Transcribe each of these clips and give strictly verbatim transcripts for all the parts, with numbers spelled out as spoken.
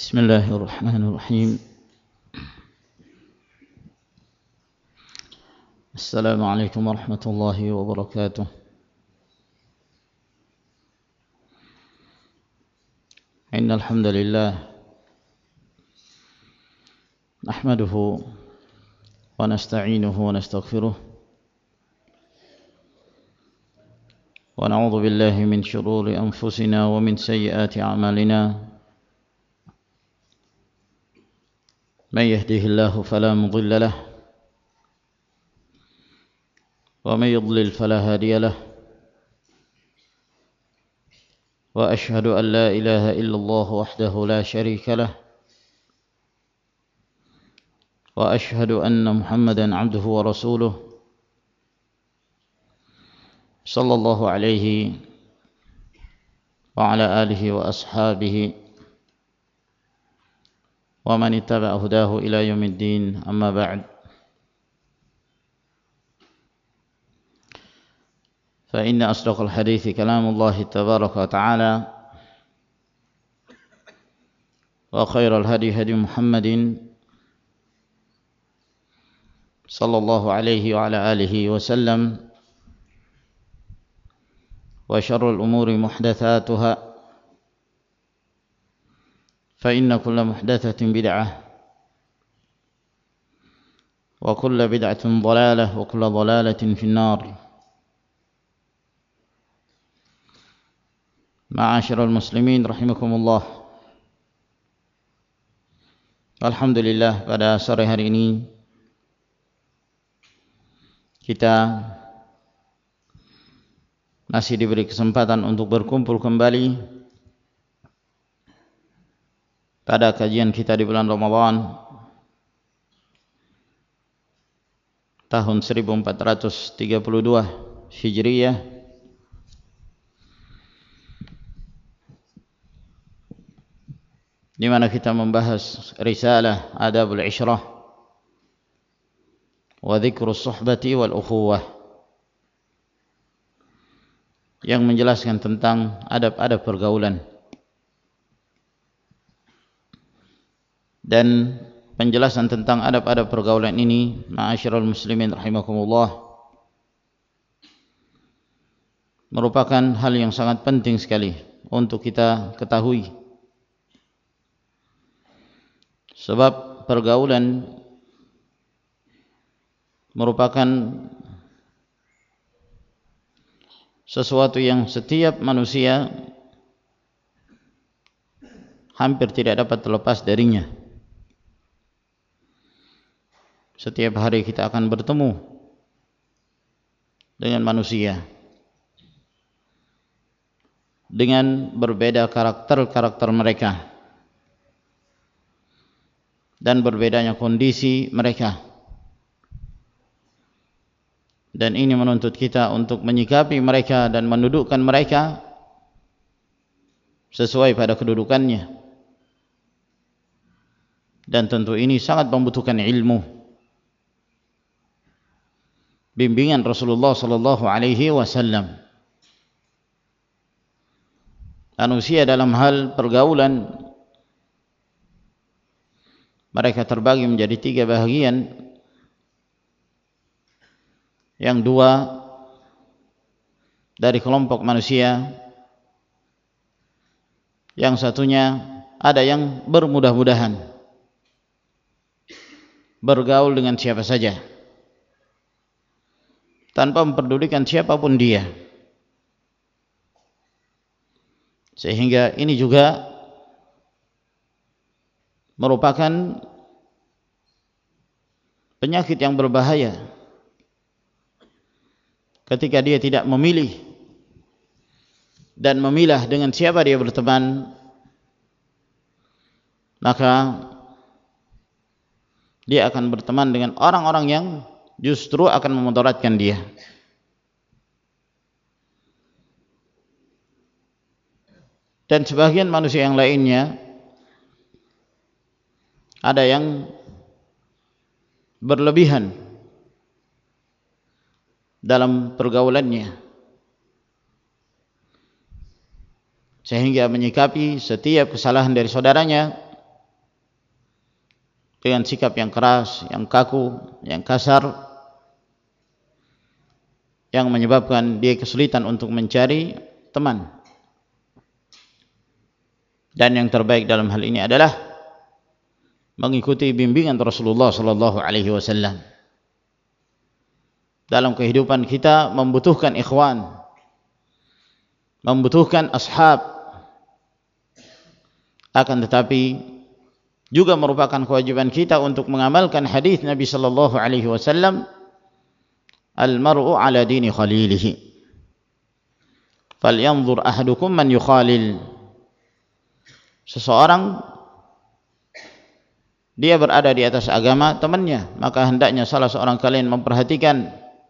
Bismillahirrahmanirrahim. Assalamualaikum warahmatullahi wabarakatuh. Innal hamdalillah nahmaduhu wa nasta'inuhu wa nastaghfiruh wa na'udzu billahi min shururi anfusina wa min sayyiati a'malina. من يهده الله فلا مضل له ومن يضلل فلا هادي له وأشهد أن لا إله إلا الله وحده لا شريك له وأشهد أن محمدا عبده ورسوله صلى الله عليه وعلى آله وأصحابه ومن اتبع هداه إلى يوم الدين. أما بعد، فإن أصدق الحديث كلام الله تبارك وتعالى وخير الهدي هدي محمد صلى الله عليه وعلى آله وسلم وشر الأمور محدثاتها فإن كل محدثة بدعة وكل بدعة ضلالة وكل ضلالة في النار. معاشر المسلمين rahimakumullah. Alhamdulillah, pada sore hari ini kita masih diberi kesempatan untuk berkumpul kembali pada kajian kita di bulan Ramadan tahun seribu empat ratus tiga puluh dua Hijriyah, di mana kita membahas risalah Adabul Ishrah wa Dzikrus Suhbati wal Ukhuwah, yang menjelaskan tentang adab-adab pergaulan. Dan penjelasan tentang adab-adab pergaulan ini, ma'asyiral muslimin rahimakumullah, merupakan hal yang sangat penting sekali untuk kita ketahui. Sebab pergaulan merupakan sesuatu yang setiap manusia hampir tidak dapat terlepas darinya. Setiap hari kita akan bertemu dengan manusia dengan berbeda karakter-karakter mereka dan berbedanya kondisi mereka, dan ini menuntut kita untuk menyikapi mereka dan mendudukkan mereka sesuai pada kedudukannya. Dan tentu ini sangat membutuhkan ilmu, bimbingan Rasulullah sallallahu alaihi wasallam. Manusia dalam hal pergaulan mereka terbagi menjadi tiga bahagian. Yang dua dari kelompok manusia, yang satunya ada yang bermudah-mudahan bergaul dengan siapa saja tanpa memperdulikan siapapun dia, sehingga ini juga merupakan penyakit yang berbahaya ketika dia tidak memilih dan memilah dengan siapa dia berteman, maka dia akan berteman dengan orang-orang yang justru akan memudaratkan dia. Dan sebagian manusia yang lainnya ada yang berlebihan dalam pergaulannya, sehingga menyikapi setiap kesalahan dari saudaranya dengan sikap yang keras, yang kaku, yang kasar, yang menyebabkan dia kesulitan untuk mencari teman. Dan yang terbaik dalam hal ini adalah mengikuti bimbingan Rasulullah sallallahu alaihi wasallam. Dalam kehidupan kita membutuhkan ikhwan, membutuhkan ashab, akan tetapi juga merupakan kewajiban kita untuk mengamalkan hadis Nabi sallallahu alaihi wasallam, al-mar'u ala dini khalilihi, falyanzur ahadukum man yukhalil. Seseorang dia berada di atas agama temannya, maka hendaknya salah seorang kalian memperhatikan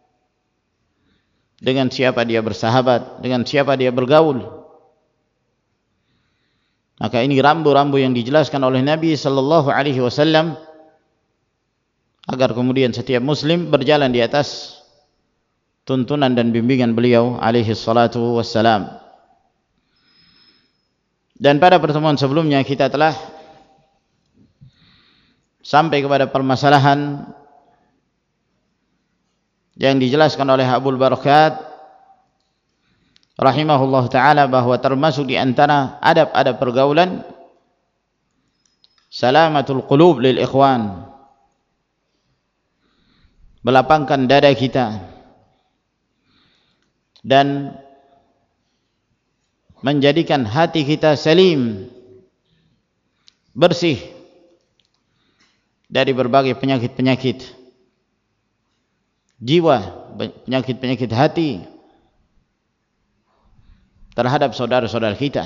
dengan siapa dia bersahabat, dengan siapa dia bergaul. Maka ini rambu-rambu yang dijelaskan oleh Nabi sallallahu alaihi wasallam agar kemudian setiap muslim berjalan di atas tuntunan dan bimbingan beliau alaihi salatu wassalam. Dan pada pertemuan sebelumnya kita telah sampai kepada permasalahan yang dijelaskan oleh Abul Barakat rahimahullah ta'ala, bahwa termasuk di antara adab-adab pergaulan salamatul qulub lil ikhwan, melapangkan dada kita dan menjadikan hati kita salim, bersih dari berbagai penyakit-penyakit jiwa, penyakit-penyakit hati terhadap saudara-saudara kita.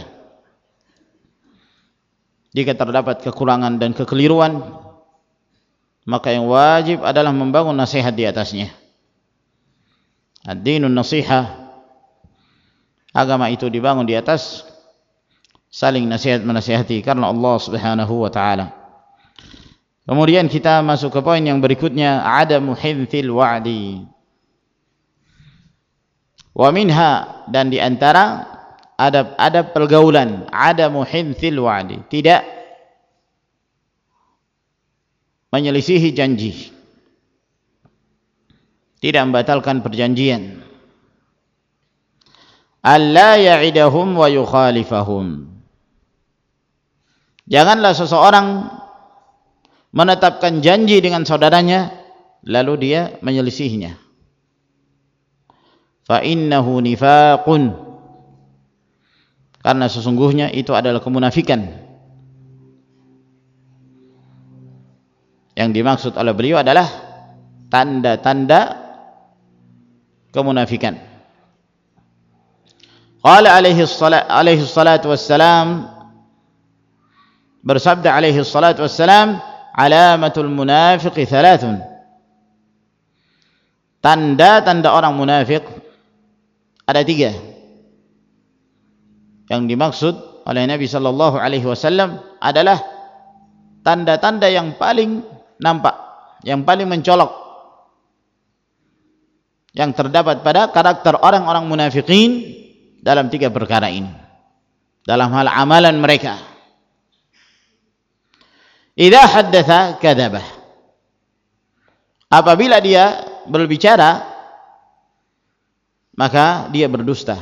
Jika terdapat kekurangan dan kekeliruan, maka yang wajib adalah membangun nasihat di atasnya. Ad-dinun nasihah, agama itu dibangun di atas saling nasihat menasihati karena Allah Subhanahu wa taala. Kemudian kita masuk ke poin yang berikutnya, adamu hinthil wa'di. Wa minha, dan di antara adab-adab pergaulan, adamu hinthil wa'di, tidak menyelisihi janji, tidak membatalkan perjanjian. Alla ya'idahum wa yukhalifahum. Janganlah seseorang menetapkan janji dengan saudaranya lalu dia menyelisihinya. Fa innahu nifaqun, karena sesungguhnya itu adalah kemunafikan. Yang dimaksud oleh beliau adalah tanda-tanda kemunafikan. Qala alaihi salat alaihi salatu wassalam, bersabda alaihi salatu wassalam, alamatul munafiqi thalathun. Tanda-tanda orang munafik ada tiga. Yang dimaksud oleh Nabi sallallahu alaihi wasallam adalah tanda-tanda yang paling nampak, yang paling mencolok, yang terdapat pada karakter orang-orang munafikin dalam tiga perkara ini, dalam hal amalan mereka. Idza haddatsa kadzaba, apabila dia berbicara maka dia berdusta.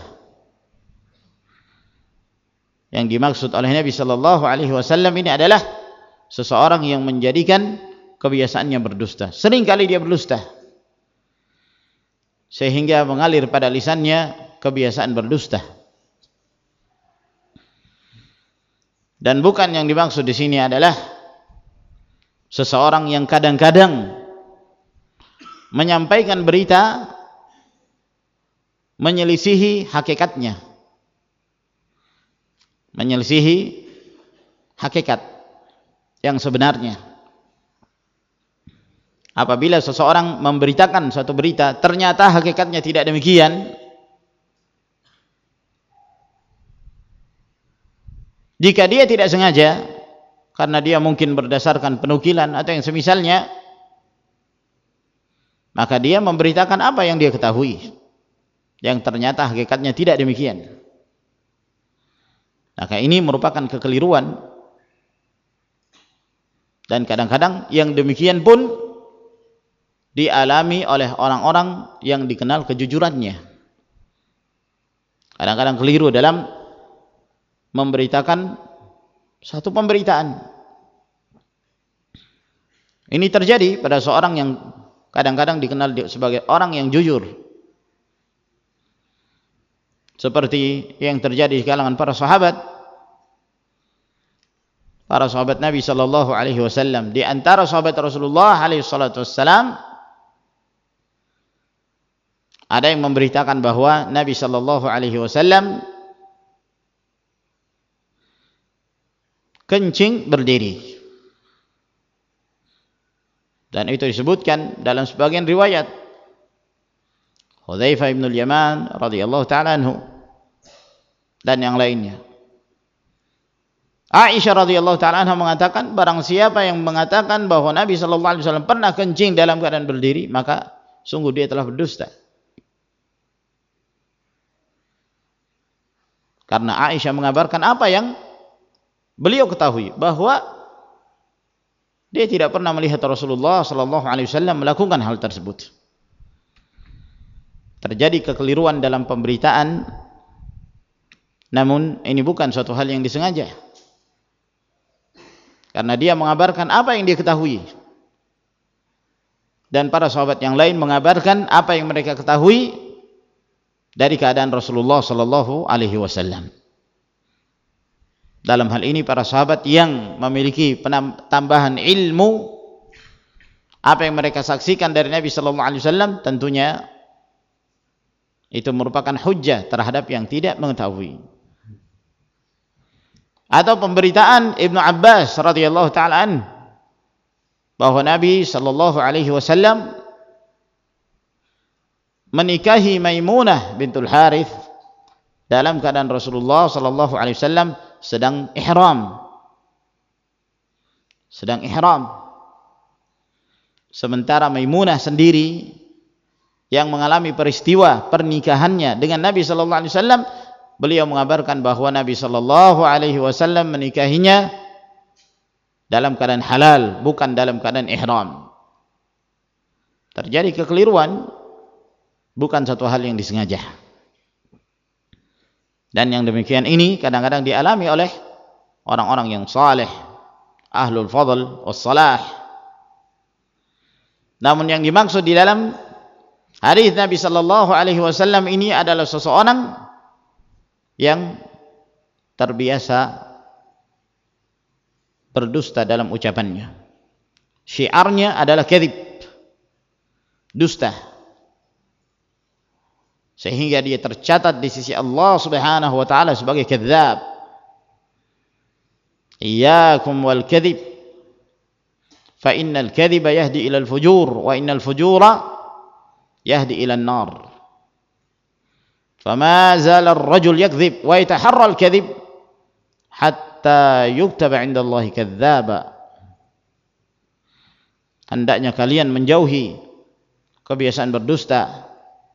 Yang dimaksud oleh Nabi sallallahu alaihi wasallam ini adalah seseorang yang menjadikan kebiasaannya berdusta. Sering kali dia berdusta sehingga mengalir pada lisannya kebiasaan berdusta. Dan bukan yang dimaksud di sini adalah seseorang yang kadang-kadang menyampaikan berita menyelisihi hakikatnya, menyelisihi hakikat yang sebenarnya. Apabila seseorang memberitakan suatu berita ternyata hakikatnya tidak demikian, jika dia tidak sengaja karena dia mungkin berdasarkan penukilan atau yang semisalnya, maka dia memberitakan apa yang dia ketahui yang ternyata hakikatnya tidak demikian. Maka ini merupakan kekeliruan Dan kadang-kadang yang demikian pun dialami oleh orang-orang yang dikenal kejujurannya. Kadang-kadang keliru dalam memberitakan satu pemberitaan. Ini terjadi pada seorang yang kadang-kadang dikenal sebagai orang yang jujur, seperti yang terjadi di kalangan para sahabat. Para sahabat Nabi sallallahu alaihi wasallam, di antara sahabat Rasulullah alaihi salatu wassalam ada yang memberitakan bahwa Nabi sallallahu alaihi wasallam kencing berdiri. Dan itu disebutkan dalam sebagian riwayat. Hudzaifah bin al-Yaman radhiyallahu taala anhu dan yang lainnya. Aisyah radhiyallahu taala anha mengatakan, barang siapa yang mengatakan bahwa Nabi sallallahu alaihi wasallam pernah kencing dalam keadaan berdiri, maka sungguh dia telah berdusta. Karena Aisyah mengabarkan apa yang beliau ketahui, bahwa dia tidak pernah melihat Rasulullah sallallahu alaihi wasallam melakukan hal tersebut. Terjadi kekeliruan dalam pemberitaan, namun ini bukan suatu hal yang disengaja. Karena dia mengabarkan apa yang dia ketahui. Dan para sahabat yang lain mengabarkan apa yang mereka ketahui dari keadaan Rasulullah sallallahu alaihi wasallam. Dalam hal ini para sahabat yang memiliki tambahan ilmu, apa yang mereka saksikan dari Nabi sallallahu alaihi wasallam, tentunya itu merupakan hujjah terhadap yang tidak mengetahui. Atau pemberitaan Ibnu Abbas radhiyallahu taala an bahwa Nabi sallallahu alaihi wasallam menikahi Maimunah bintul Harith dalam keadaan Rasulullah sallallahu alaihi wasallam sedang ihram. Sedang ihram. Sementara Maimunah sendiri yang mengalami peristiwa pernikahannya dengan Nabi sallallahu alaihi wasallam, beliau mengabarkan bahwa Nabi sallallahu alaihi wasallam menikahinya dalam keadaan halal, bukan dalam keadaan ihram. Terjadi kekeliruan, bukan satu hal yang disengaja. Dan yang demikian ini kadang-kadang dialami oleh orang-orang yang saleh, ahlul fadl was salah. Namun yang dimaksud di dalam hadis Nabi sallallahu alaihi wasallam ini adalah seseorang yang terbiasa berdusta dalam ucapannya. Syiarnya adalah kadzib, dusta, sehingga dia tercatat di sisi Allah Subhanahu wa taala sebagai kadzab. Iyyakum wal kadzib fa innal kadziba yahdi ila al fujur wa innal fujura yahdi ila an-nar. فما زال الرجل يكذب ويتحرى الكذب حتى يكتب عند الله كذابا. Hendaknya kalian menjauhi kebiasaan berdusta,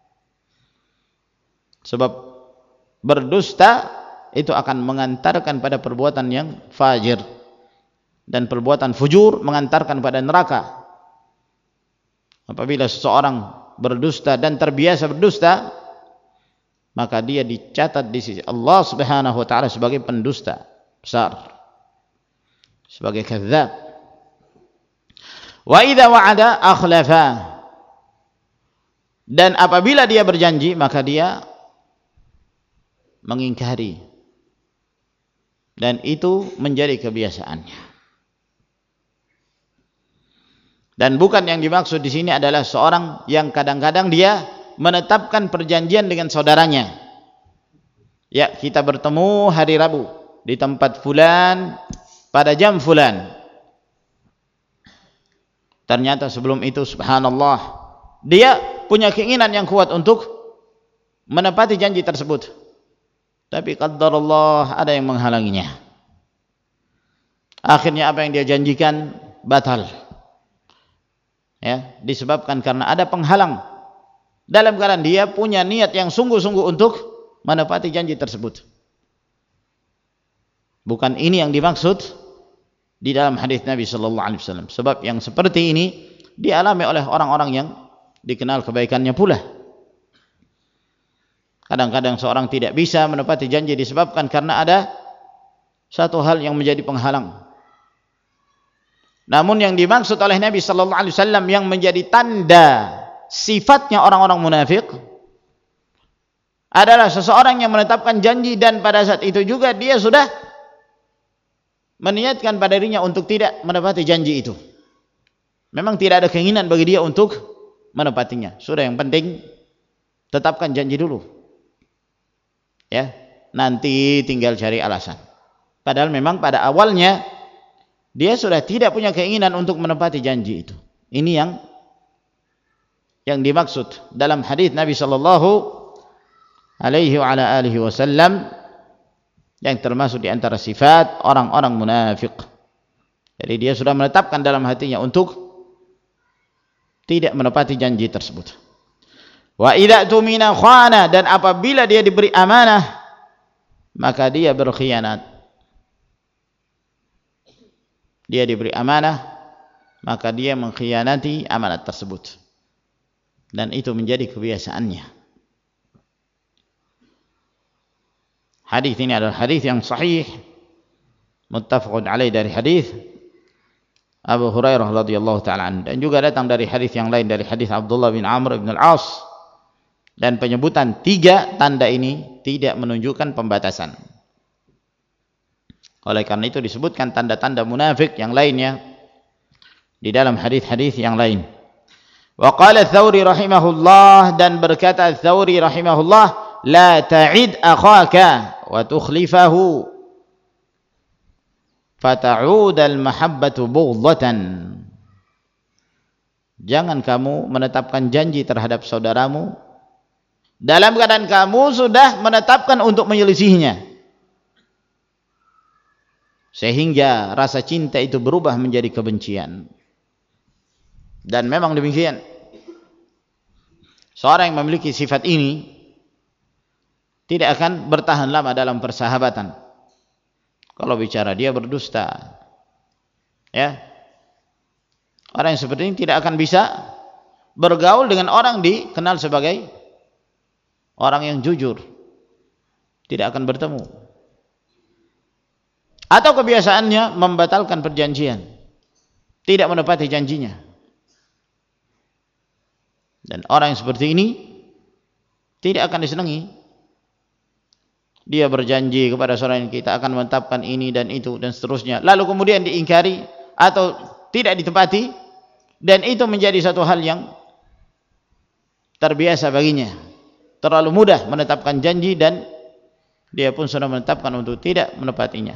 sebab berdusta itu akan mengantarkan pada perbuatan yang fajir, dan perbuatan fujur mengantarkan pada neraka. Apabila seseorang berdusta dan terbiasa berdusta, maka dia dicatat di sisi Allah Subhanahu wa taala sebagai pendusta besar, sebagai kadzab. Wa idza wa'ada akhlafa, dan apabila dia berjanji maka dia mengingkari, dan itu menjadi kebiasaannya. Dan bukan yang dimaksud di sini adalah seorang yang kadang-kadang dia menetapkan perjanjian dengan saudaranya. Ya, kita bertemu hari Rabu di tempat fulan pada jam fulan. Ternyata sebelum itu subhanallah dia punya keinginan yang kuat untuk menepati janji tersebut, tapi qaddarallah ada yang menghalanginya. Akhirnya apa yang dia janjikan batal, ya, disebabkan karena ada penghalang, dalam keadaan dia punya niat yang sungguh-sungguh untuk menepati janji tersebut. Bukan ini yang dimaksud di dalam hadis Nabi sallallahu alaihi wasallam. Sebab yang seperti ini dialami oleh orang-orang yang dikenal kebaikannya pula. Kadang-kadang seorang tidak bisa menepati janji disebabkan karena ada satu hal yang menjadi penghalang. Namun yang dimaksud oleh Nabi sallallahu alaihi wasallam yang menjadi tanda sifatnya orang-orang munafik adalah seseorang yang menetapkan janji dan pada saat itu juga dia sudah meniatkan pada dirinya untuk tidak menepati janji itu. Memang tidak ada keinginan bagi dia untuk menepatinya. Sudah, yang penting tetapkan janji dulu. Ya, nanti tinggal cari alasan. Padahal memang pada awalnya dia sudah tidak punya keinginan untuk menepati janji itu. Ini yang yang dimaksud dalam hadis Nabi sallallahu alaihi wa ala alihi wasallam yang termasuk di antara sifat orang-orang munafik. Jadi dia sudah menetapkan dalam hatinya untuk tidak menepati janji tersebut. Wa idza tumina khana, dan apabila dia diberi amanah maka dia berkhianat. Dia diberi amanah maka dia mengkhianati amanat tersebut. Dan itu menjadi kebiasaannya. Hadis ini adalah hadis yang sahih, muttafaqun alaih, dari hadis Abu Hurairah radhiyallahu taala anhu, dan juga datang dari hadis yang lain dari hadis Abdullah bin Amr bin Al-As. Dan penyebutan tiga tanda ini tidak menunjukkan pembatasan. Oleh karena itu disebutkan tanda-tanda munafik yang lainnya di dalam hadis-hadis yang lain. Wa qala Ats-Tsauri rahimahullah, dan berkata Ats-Tsauri rahimahullah, la ta'id akhaka wa tukhlifahu fata'ud al-mahabbatu bughdatan. Jangan kamu menetapkan janji terhadap saudaramu dalam keadaan kamu sudah menetapkan untuk menyelisihinya, sehingga rasa cinta itu berubah menjadi kebencian. Dan memang demikian, seorang yang memiliki sifat ini tidak akan bertahan lama dalam persahabatan. Kalau bicara dia berdusta, ya, orang yang seperti ini tidak akan bisa bergaul dengan orang dikenal sebagai orang yang jujur, tidak akan bertemu. Atau kebiasaannya membatalkan perjanjian, tidak menepati janjinya. Dan orang yang seperti ini tidak akan disenangi. Dia berjanji kepada seorang, kita akan menetapkan ini dan itu dan seterusnya, lalu kemudian diingkari atau tidak ditepati, dan itu menjadi satu hal yang terbiasa baginya. Terlalu mudah menetapkan janji dan dia pun sudah menetapkan untuk tidak menepatinya.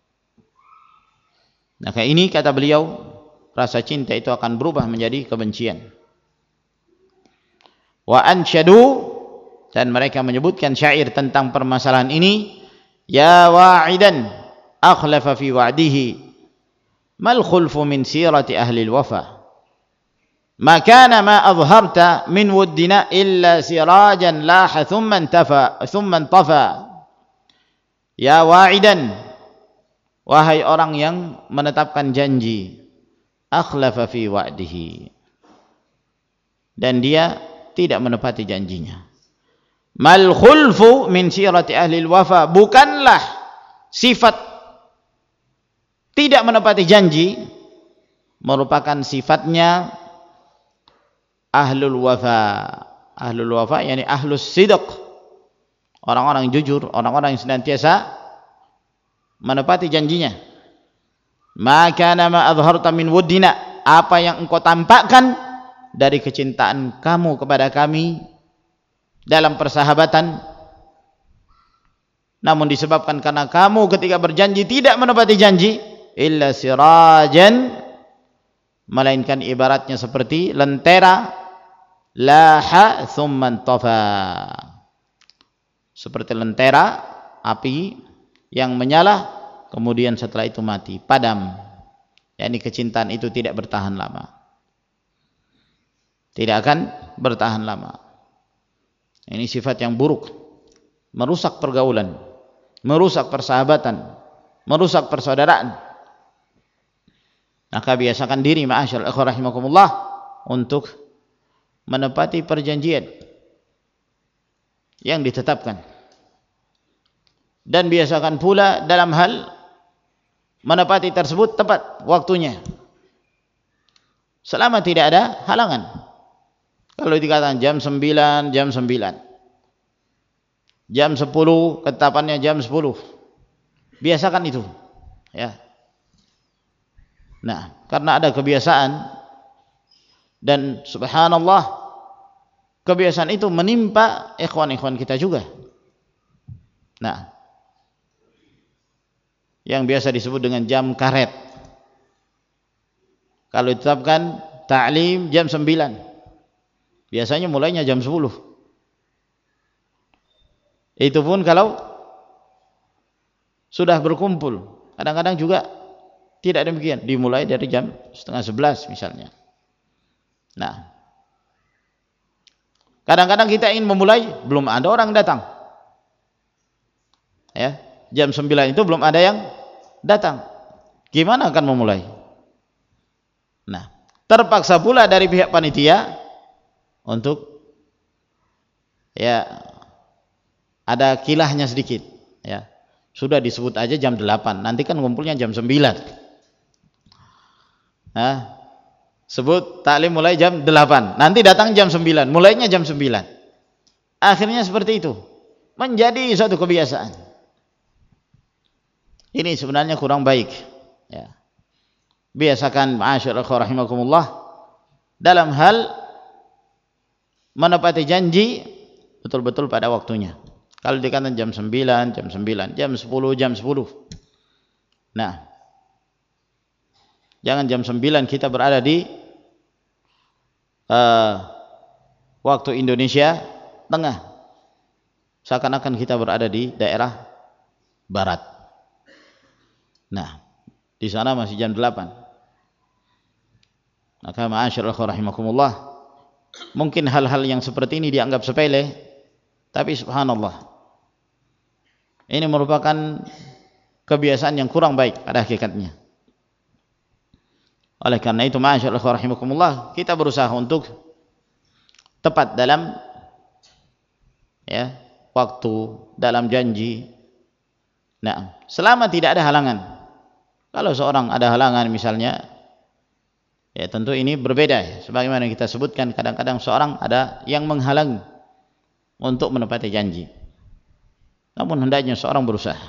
Maka ini kata beliau, rasa cinta itu akan berubah menjadi kebencian. Wa ansyadu, dan mereka menyebutkan syair tentang permasalahan ini, ya wa'idan akhlafa fi wa'dihi mal khulfu min sirati ahli al-wafa. Ma kana ma azharta min wuddina illa sirajan laha thumma intafa thumma intafa. Ya wa'idan, wahai orang yang menetapkan janji, akhlafa fi wa'dihi, dan dia tidak menepati janjinya. Mal khulfu min sirati ahli al-wafa, bukanlah sifat tidak menepati janji merupakan sifatnya ahlul wafa. Ahlul wafa yakni ahlus sidq, orang-orang jujur, orang-orang yang senantiasa menepati janjinya. Ma kana ma adharta min wuddina, apa yang engkau tampakkan dari kecintaan kamu kepada kami dalam persahabatan, namun disebabkan karena kamu ketika berjanji tidak menepati janji, illa sirajan, melainkan ibaratnya seperti lentera, laha thumma intafa, seperti lentera api yang menyala kemudian setelah itu mati, padam. yakni kecintaan itu tidak bertahan lama, tidak akan bertahan lama. Ini sifat yang buruk, merusak pergaulan, merusak persahabatan, merusak persaudaraan. Maka biasakan diri ma'asyiral ikhwah rahimakumullah untuk menepati perjanjian yang ditetapkan. Dan biasakan pula dalam hal menepati tersebut tepat waktunya. Selama tidak ada halangan. Kalau dikatakan jam sembilan, jam sembilan. Jam sepuluh, ketetapannya jam sepuluh. Biasakan itu. Ya. Nah, karena ada kebiasaan dan subhanallah kebiasaan itu menimpa ikhwan-ikhwan kita juga. Nah, yang biasa disebut dengan jam karet. Kalau ditetapkan ta'lim jam sembilan, biasanya mulainya jam sepuluh. Itu pun kalau sudah berkumpul. Kadang-kadang juga tidak demikian, dimulai dari jam setengah sebelas misalnya. Nah, kadang-kadang kita ingin memulai, belum ada orang datang. Ya, jam sembilan itu belum ada yang datang. Gimana akan memulai? Nah, terpaksa pula dari pihak panitia untuk ya ada kilahnya sedikit. Ya, sudah disebut aja jam delapan. Nanti kan ngumpulnya jam sembilan. Nah, sebut taklim mulai jam delapan, nanti datang jam sembilan, mulainya jam sembilan. Akhirnya seperti itu, menjadi suatu kebiasaan. Ini sebenarnya kurang baik. Ya. Biasakan ma'asyiral ikhwah rahimakumullah dalam hal menepati janji betul-betul pada waktunya. Kalau dikatakan jam sembilan, jam sembilan, jam sepuluh, jam sepuluh. Nah, jangan jam sembilan kita berada di uh, waktu Indonesia Tengah, seakan-akan kita berada di daerah Barat. Nah, di sana masih jam delapan. Maka ma'asyiral ikhwah rahimakumullah, mungkin hal-hal yang seperti ini dianggap sepele, tapi subhanallah, ini merupakan kebiasaan yang kurang baik pada hakikatnya. Oleh karena itu ma'asyiral ikhwah rahimakumullah, kita berusaha untuk tepat dalam ya waktu, dalam janji. Nah, selama tidak ada halangan. Kalau seorang ada halangan misalnya, ya tentu ini berbeda ya. Sebagaimana kita sebutkan, kadang-kadang seorang ada yang menghalangi untuk menepati janji. Namun hendaknya seorang berusaha.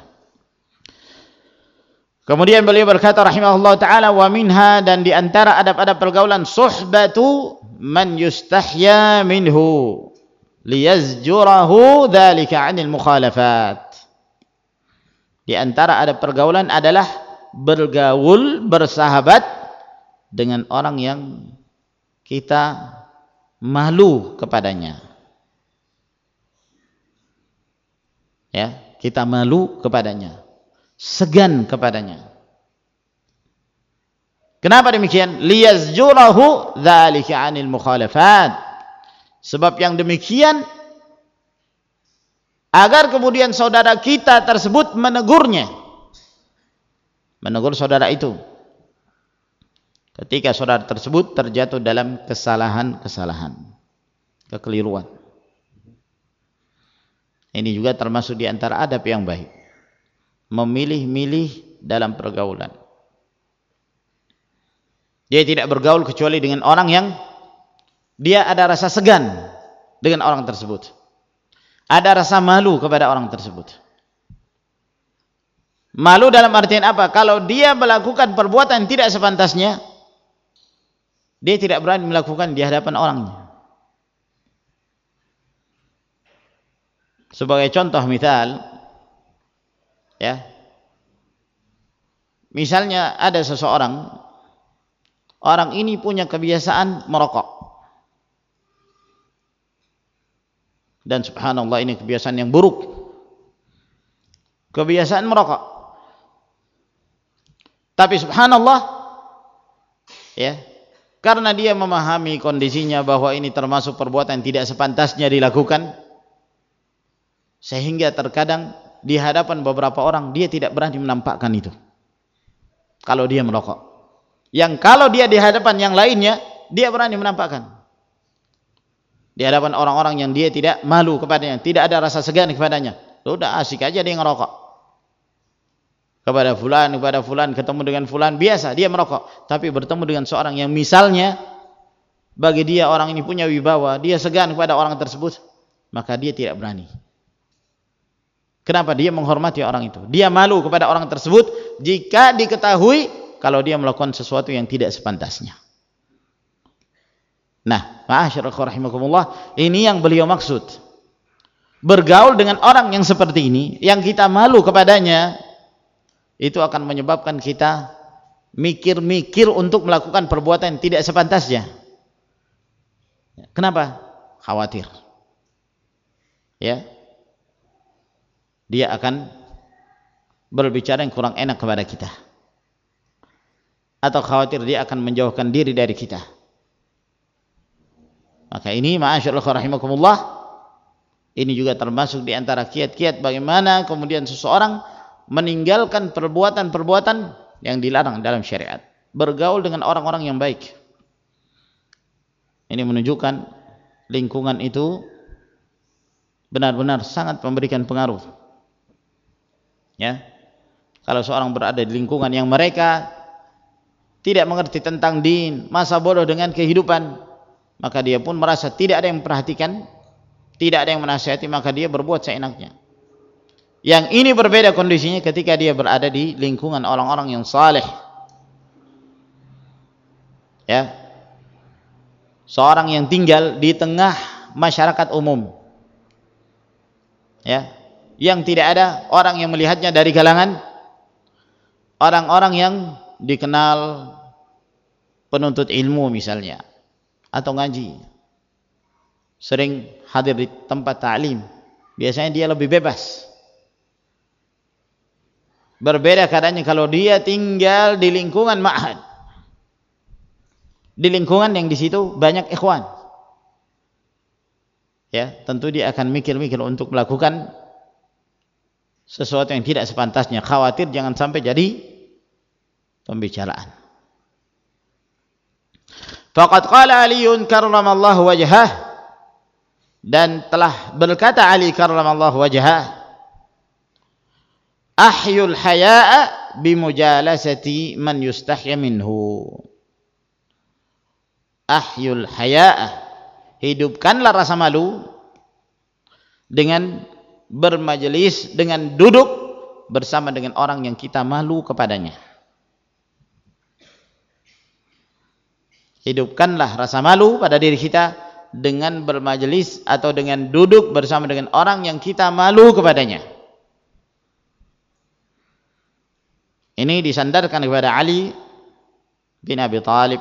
Kemudian beliau berkata rahimahullah ta'ala, wa minha, dan di antara adab-adab pergaulan, suhbatu man yustahya minhu liyazjurahu dhalika 'anil mukhalafat. Di antara adab pergaulan adalah bergaul, bersahabat dengan orang yang kita malu kepadanya. Ya, kita malu kepadanya, segan kepadanya. Kenapa demikian? Liyazjurahu dzalika 'anil mukhalafat. Sebab yang demikian agar kemudian saudara kita tersebut menegurnya. Menegur saudara itu ketika saudara tersebut terjatuh dalam kesalahan-kesalahan, kekeliruan. Ini juga termasuk di antara adab yang baik, memilih-milih dalam pergaulan. Dia tidak bergaul kecuali dengan orang yang dia ada rasa segan dengan orang tersebut, ada rasa malu kepada orang tersebut. Malu dalam artian apa? Kalau dia melakukan perbuatan tidak sepantasnya, dia tidak berani melakukan di hadapan orangnya. Sebagai contoh misal, ya, misalnya ada seseorang, orang ini punya kebiasaan merokok, dan subhanallah ini kebiasaan yang buruk, kebiasaan merokok. Tapi subhanallah, ya, karena dia memahami kondisinya bahwa ini termasuk perbuatan tidak sepantasnya dilakukan, sehingga terkadang di hadapan beberapa orang dia tidak berani menampakkan itu kalau dia merokok. yang kalau dia di hadapan yang lainnya dia berani menampakkan, di hadapan orang-orang yang dia tidak malu kepadanya, tidak ada rasa segan kepadanya. Sudah asik aja dia ngerokok kepada fulan, kepada fulan, ketemu dengan fulan, biasa dia merokok. Tapi bertemu dengan seorang yang misalnya bagi dia orang ini punya wibawa, dia segan kepada orang tersebut, maka dia tidak berani. Kenapa? Dia menghormati orang itu, dia malu kepada orang tersebut jika diketahui kalau dia melakukan sesuatu yang tidak sepantasnya. Nah, ma'asyarakat rahimakumullah, ini yang beliau maksud. Bergaul dengan orang yang seperti ini, yang kita malu kepadanya, itu akan menyebabkan kita mikir-mikir untuk melakukan perbuatan yang tidak sepantasnya. Kenapa? Khawatir. Ya. Dia akan berbicara yang kurang enak kepada kita. Atau khawatir dia akan menjauhkan diri dari kita. Maka ini ma'asyarakat rahimakumullah, ini juga termasuk di antara kiat-kiat bagaimana kemudian seseorang meninggalkan perbuatan-perbuatan yang dilarang dalam syariat. Bergaul dengan orang-orang yang baik. Ini menunjukkan lingkungan itu benar-benar sangat memberikan pengaruh. Ya. Kalau seorang berada di lingkungan yang mereka tidak mengerti tentang din, masa bodoh dengan kehidupan, maka dia pun merasa tidak ada yang memperhatikan, tidak ada yang menasihati, maka dia berbuat seenaknya. Yang ini berbeda kondisinya ketika dia berada di lingkungan orang-orang yang saleh. Ya. Seorang yang tinggal di tengah masyarakat umum. Ya. Yang tidak ada orang yang melihatnya dari kalangan orang-orang yang dikenal penuntut ilmu misalnya, atau ngaji, sering hadir di tempat ta'lim, biasanya dia lebih bebas. Berbeda keadaannya kalau dia tinggal di lingkungan ma'had, di lingkungan yang di situ banyak ikhwan. Ya, tentu dia akan mikir-mikir untuk melakukan sesuatu yang tidak sepantasnya, khawatir jangan sampai jadi pembicaraan. Faqad qala Aliun karramallahu wajhah, dan telah berkata Ali karramallahu wajhah, ahyul haya'a bimujalasati man yustahya minhu. Ahyul haya'a, hidupkanlah rasa malu dengan bermajelis, dengan duduk bersama dengan orang yang kita malu kepadanya. Hidupkanlah rasa malu pada diri kita dengan bermajelis atau dengan duduk bersama dengan orang yang kita malu kepadanya. Ini disandarkan kepada Ali bin Abi Thalib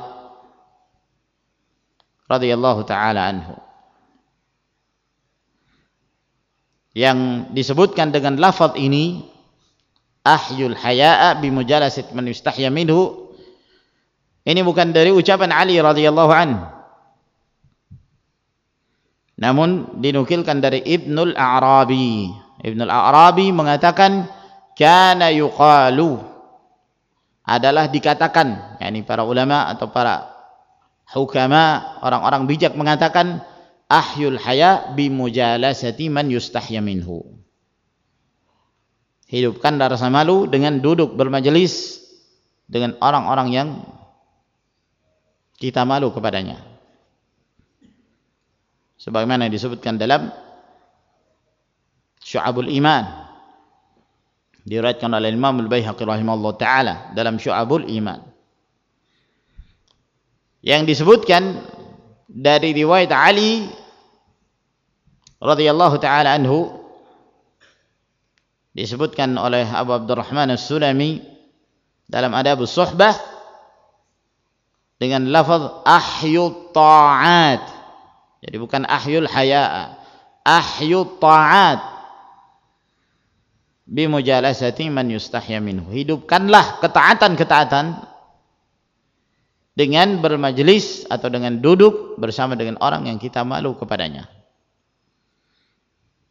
radhiyallahu taala anhu, yang disebutkan dengan lafaz ini, ahyul haya'a bimujalasit man yustahya minhu. Ini bukan dari ucapan Ali radhiyallahu anhu, namun dinukilkan dari Ibnul A'rabi. Ibnul A'rabi mengatakan, kana yuqalu, adalah dikatakan, yakni para ulama atau para hukama, orang-orang bijak mengatakan, ahyul haya bimujalasati man yustahya minhu. Hidupkanlah rasa malu dengan duduk bermajelis dengan orang-orang yang kita malu kepadanya. Sebagaimana disebutkan dalam Syu'abul Iman, diriwayatkan oleh Imam Al-Baihaqi rahimahullah taala dalam Syu'abul Iman, yang disebutkan dari riwayat Ali radhiyallahu taala anhu, disebutkan oleh Abu Abdurrahman As-Sulami dalam Adabus Suhbah dengan lafaz ahyut ta'at. Jadi bukan ahyul haya'a, ahyut ta'at bimujalasati man yustahya minhu. Hidupkanlah ketaatan-ketaatan dengan bermajelis atau dengan duduk bersama dengan orang yang kita malu kepadanya.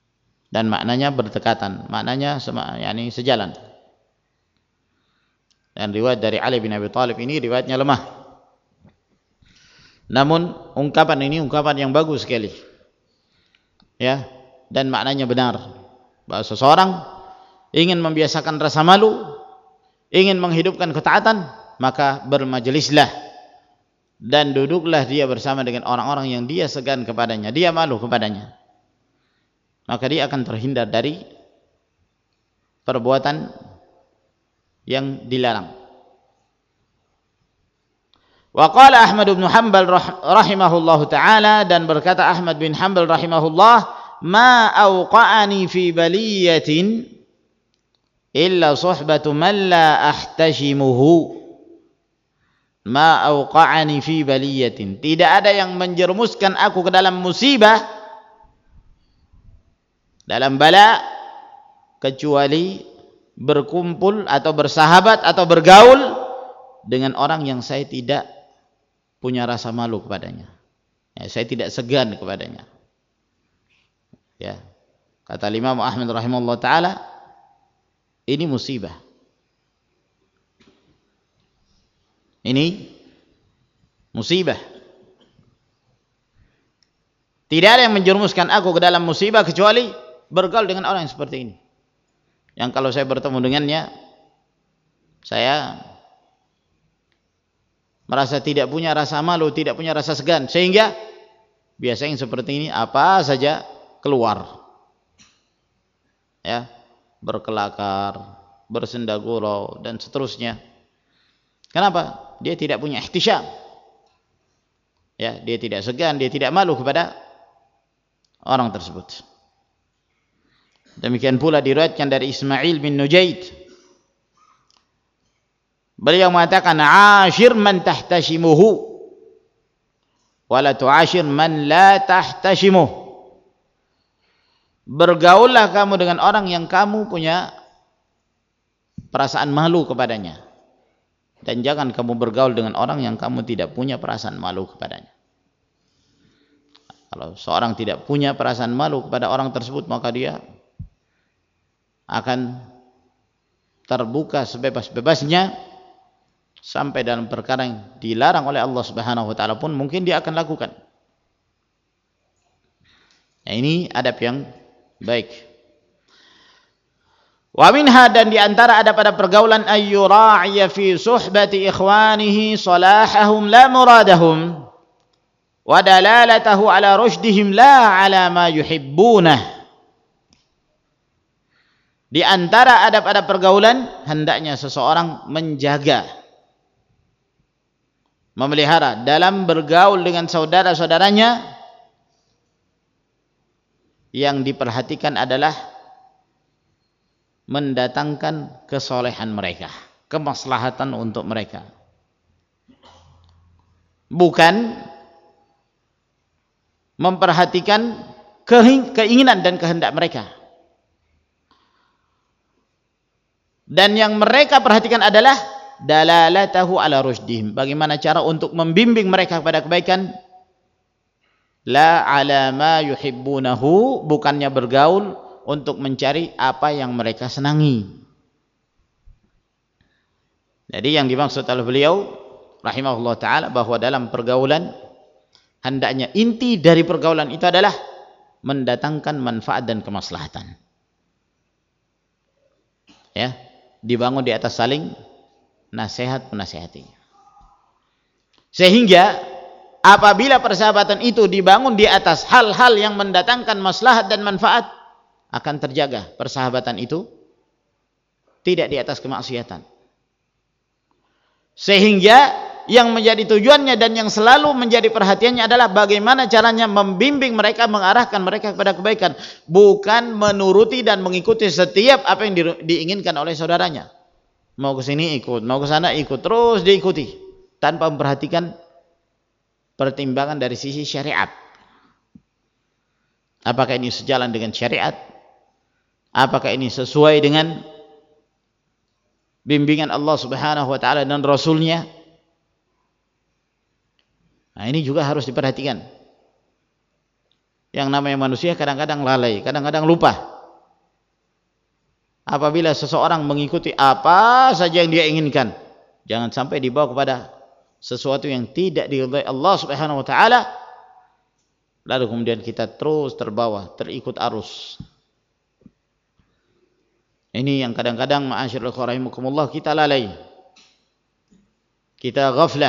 Dan maknanya berdekatan, maknanya yakni sejalan. Dan riwayat dari Ali bin Abi Thalib ini riwayatnya lemah. Namun ungkapan ini ungkapan yang bagus sekali. Ya, dan maknanya benar. Bahwa seseorang ingin membiasakan rasa malu, ingin menghidupkan ketaatan, maka bermajelislah dan duduklah dia bersama dengan orang-orang yang dia segan kepadanya, dia malu kepadanya. Maka dia akan terhindar dari perbuatan yang dilarang. Wa qala Ahmad bin Hanbal rahimahullahu taala, dan berkata Ahmad bin Hanbal rahimahullah, ma awqa'ani fi baliyatin illa suhbatu man la ahtashimuhu. Ma awqa'ani fi baliyatin, tidak ada yang menjerumuskan aku ke dalam musibah, dalam bala, kecuali berkumpul atau bersahabat atau bergaul dengan orang yang saya tidak punya rasa malu kepadanya, ya, saya tidak segan kepadanya. Ya, kata Imam Ahmad rahimahullah taala, ini musibah. Ini musibah. Tidak ada yang menjerumuskan aku ke dalam musibah kecuali bergaul dengan orang yang seperti ini. Yang kalau saya bertemu dengannya, saya merasa tidak punya rasa malu, tidak punya rasa segan, sehingga biasanya seperti ini apa saja keluar, ya, berkelakar, bersenda gurau dan seterusnya. Kenapa? Dia tidak punya ihtisyam, ya, dia tidak segan, dia tidak malu kepada orang tersebut. Demikian pula diriwayatkan dari Ismail bin Nujaid, beliau mengatakan, ashir man tahtashimuhu wa la tu'ashir man la tahtashimuh. Bergaullah kamu dengan orang yang kamu punya perasaan malu kepadanya, dan jangan kamu bergaul dengan orang yang kamu tidak punya perasaan malu kepadanya. Kalau seorang tidak punya perasaan malu kepada orang tersebut, maka dia akan terbuka sebebas-bebasnya sampai dalam perkara yang dilarang oleh Allah Subhanahu wa taala pun mungkin dia akan lakukan. Nah, ini adab yang baik. Wa minha, dan di antara adab pada pergaulan, ayyura'iya fi suhbati ikhwanihi salahahum la muradahum wa dalalatahu ala rushdihim la ala ma yuhibbunah. Di antara adab-adab pergaulan, hendaknya seseorang menjaga, memelihara dalam bergaul dengan saudara-saudaranya, yang diperhatikan adalah mendatangkan kesolehan mereka, kemaslahatan untuk mereka, bukan memperhatikan keinginan dan kehendak mereka. Dan yang mereka perhatikan adalah dalalatahu ala rushdihim, bagaimana cara untuk membimbing mereka kepada kebaikan, la ala ma yuhibbunahu, bukannya bergaul untuk mencari apa yang mereka senangi. Jadi yang dimaksud oleh beliau rahimahullah taala bahwa dalam pergaulan hendaknya inti dari pergaulan itu adalah mendatangkan manfaat dan kemaslahatan. Ya, dibangun di atas saling nasihat menasihati. Sehingga apabila persahabatan itu dibangun di atas hal-hal yang mendatangkan maslahat dan manfaat, akan terjaga persahabatan itu tidak di atas kemaksiatan. Sehingga yang menjadi tujuannya dan yang selalu menjadi perhatiannya adalah bagaimana caranya membimbing mereka, mengarahkan mereka kepada kebaikan, bukan menuruti dan mengikuti setiap apa yang di, diinginkan oleh saudaranya. Mau ke sini ikut, mau ke sana ikut, terus diikuti tanpa memperhatikan pertimbangan dari sisi syariat. Apakah ini sejalan dengan syariat? Apakah ini sesuai dengan bimbingan Allah Subhanahu wa taala dan Rasulnya? Nah, ini juga harus diperhatikan. Yang namanya manusia kadang-kadang lalai, kadang-kadang lupa. Apabila seseorang mengikuti apa saja yang dia inginkan, Jangan sampai dibawa kepada sesuatu yang tidak diridhai Allah Subhanahu wa taala, lalu kemudian kita terus terbawa, terikut arus. Ini yang kadang-kadang ma'asyiral ikhwah rahimakumullah kita lalai. Kita ghaflah.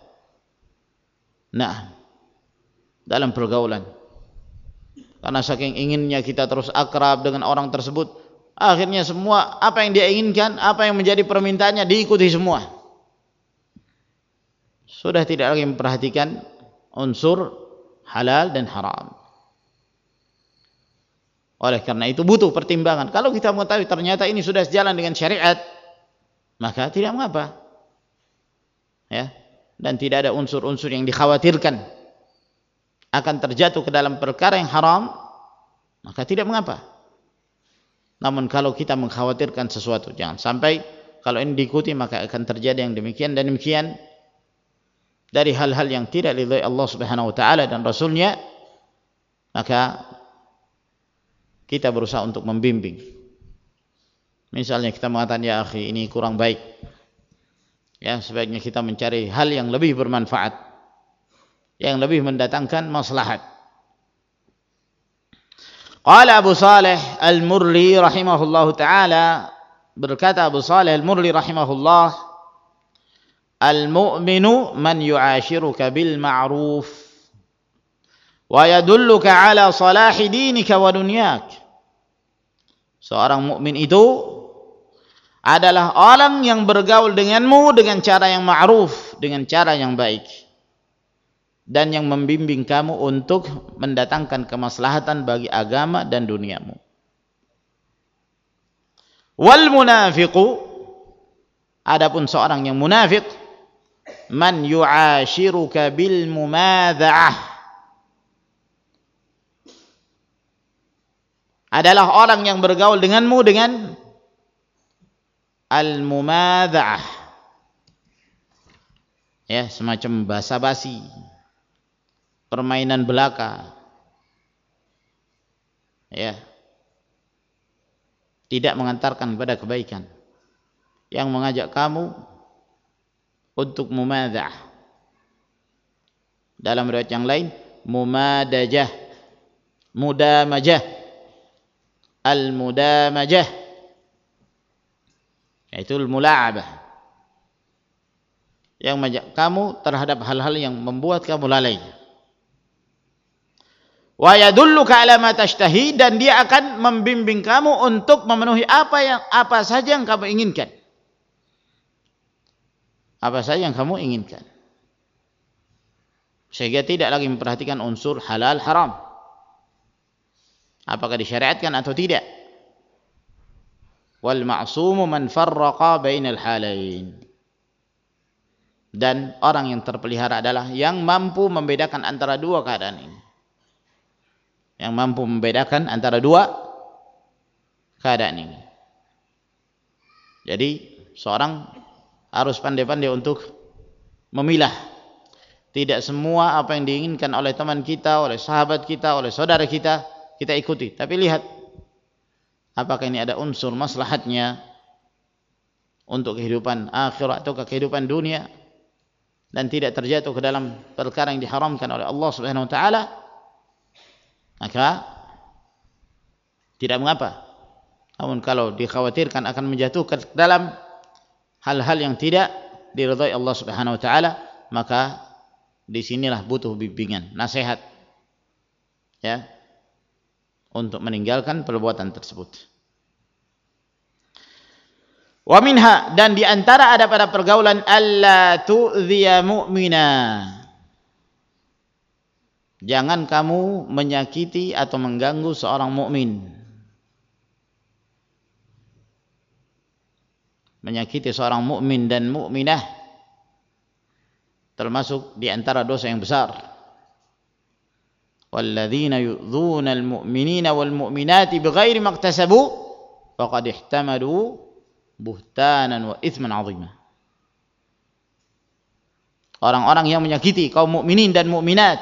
Nah, dalam pergaulan. Karena saking inginnya kita terus akrab dengan orang tersebut, akhirnya semua apa yang dia inginkan, apa yang menjadi permintaannya diikuti semua. Sudah tidak lagi memperhatikan unsur halal dan haram. Oleh karena itu butuh pertimbangan. Kalau kita mengetahui ternyata ini sudah sejalan dengan syariat, maka tidak mengapa. Ya, dan tidak ada unsur-unsur yang dikhawatirkan akan terjatuh ke dalam perkara yang haram, maka tidak mengapa. Namun kalau kita mengkhawatirkan sesuatu, jangan sampai kalau ini diikuti maka akan terjadi yang demikian dan demikian dari hal-hal yang tidak diridhai Allah Subhanahu wa taala dan Rasulnya, maka kita berusaha untuk membimbing. Misalnya kita mengatakan, ya akhi, ini kurang baik, ya, sebaiknya kita mencari hal yang lebih bermanfaat, yang lebih mendatangkan maslahat. Qala Abu Saleh Al-Murri rahimahullahu taala, berkata Abu Saleh Al-Murri rahimahullah, al-mu'minu man yu'ashiruka bil ma'ruf wa yadulluka ala salahi dinika wa dunyak. Seorang mukmin itu adalah orang yang bergaul denganmu dengan cara yang ma'ruf, dengan cara yang baik, dan yang membimbing kamu untuk mendatangkan kemaslahatan bagi agama dan duniamu. Wal munafiqu, adapun seorang yang munafik, man yu'ashiruka bil mumadza'ah, adalah orang yang bergaul denganmu dengan al-mumadza'ah, ya, semacam basa-basi, permainan belaka, ya, tidak mengantarkan kepada kebaikan, yang mengajak kamu untuk mumadza'ah. Dalam riwayat yang lain, mumadajah, mudamajah, al-mudamajah, yaitu al-mula'abah, yang mengajak kamu terhadap hal-hal yang membuat kamu lalai. Wa yadulluka ala ma tashtahi, dan dia akan membimbing kamu untuk memenuhi apa yang apa saja yang kamu inginkan. Apa saja yang kamu inginkan. Sehingga tidak lagi memperhatikan unsur halal haram, apakah disyariatkan atau tidak. Wal ma'sumu man farraqa bainal halain, dan orang yang terpelihara adalah yang mampu membedakan antara dua keadaan ini, yang mampu membedakan antara dua keadaan ini. Jadi seorang harus pandai-pandai untuk memilah. Tidak semua apa yang diinginkan oleh teman kita, oleh sahabat kita, oleh saudara kita, kita ikuti. Tapi lihat, apakah ini ada unsur maslahatnya untuk kehidupan akhirat atau kehidupan dunia, dan tidak terjatuh ke dalam perkara yang diharamkan oleh Allah Subhanahu wa taala, maka tidak mengapa. Namun kalau dikhawatirkan akan menjatuhkan ke dalam hal-hal yang tidak diridhai Allah Subhanahu wa taala, maka disinilah butuh bimbingan, nasihat, ya, untuk meninggalkan perbuatan tersebut. Wa minha, dan diantara ada pada pergaulan, alla tu'dhiya mu'mina, jangan kamu menyakiti atau mengganggu seorang mukmin. Menyakiti seorang mukmin dan mukminah termasuk di antara dosa yang besar. Walladzina yu'dzuna al-mu'minina wal mu'minati bighairi maktasabu faqad ihtamalu buhtanan wa itsman 'azima. Orang-orang yang menyakiti kaum mukminin dan mukminat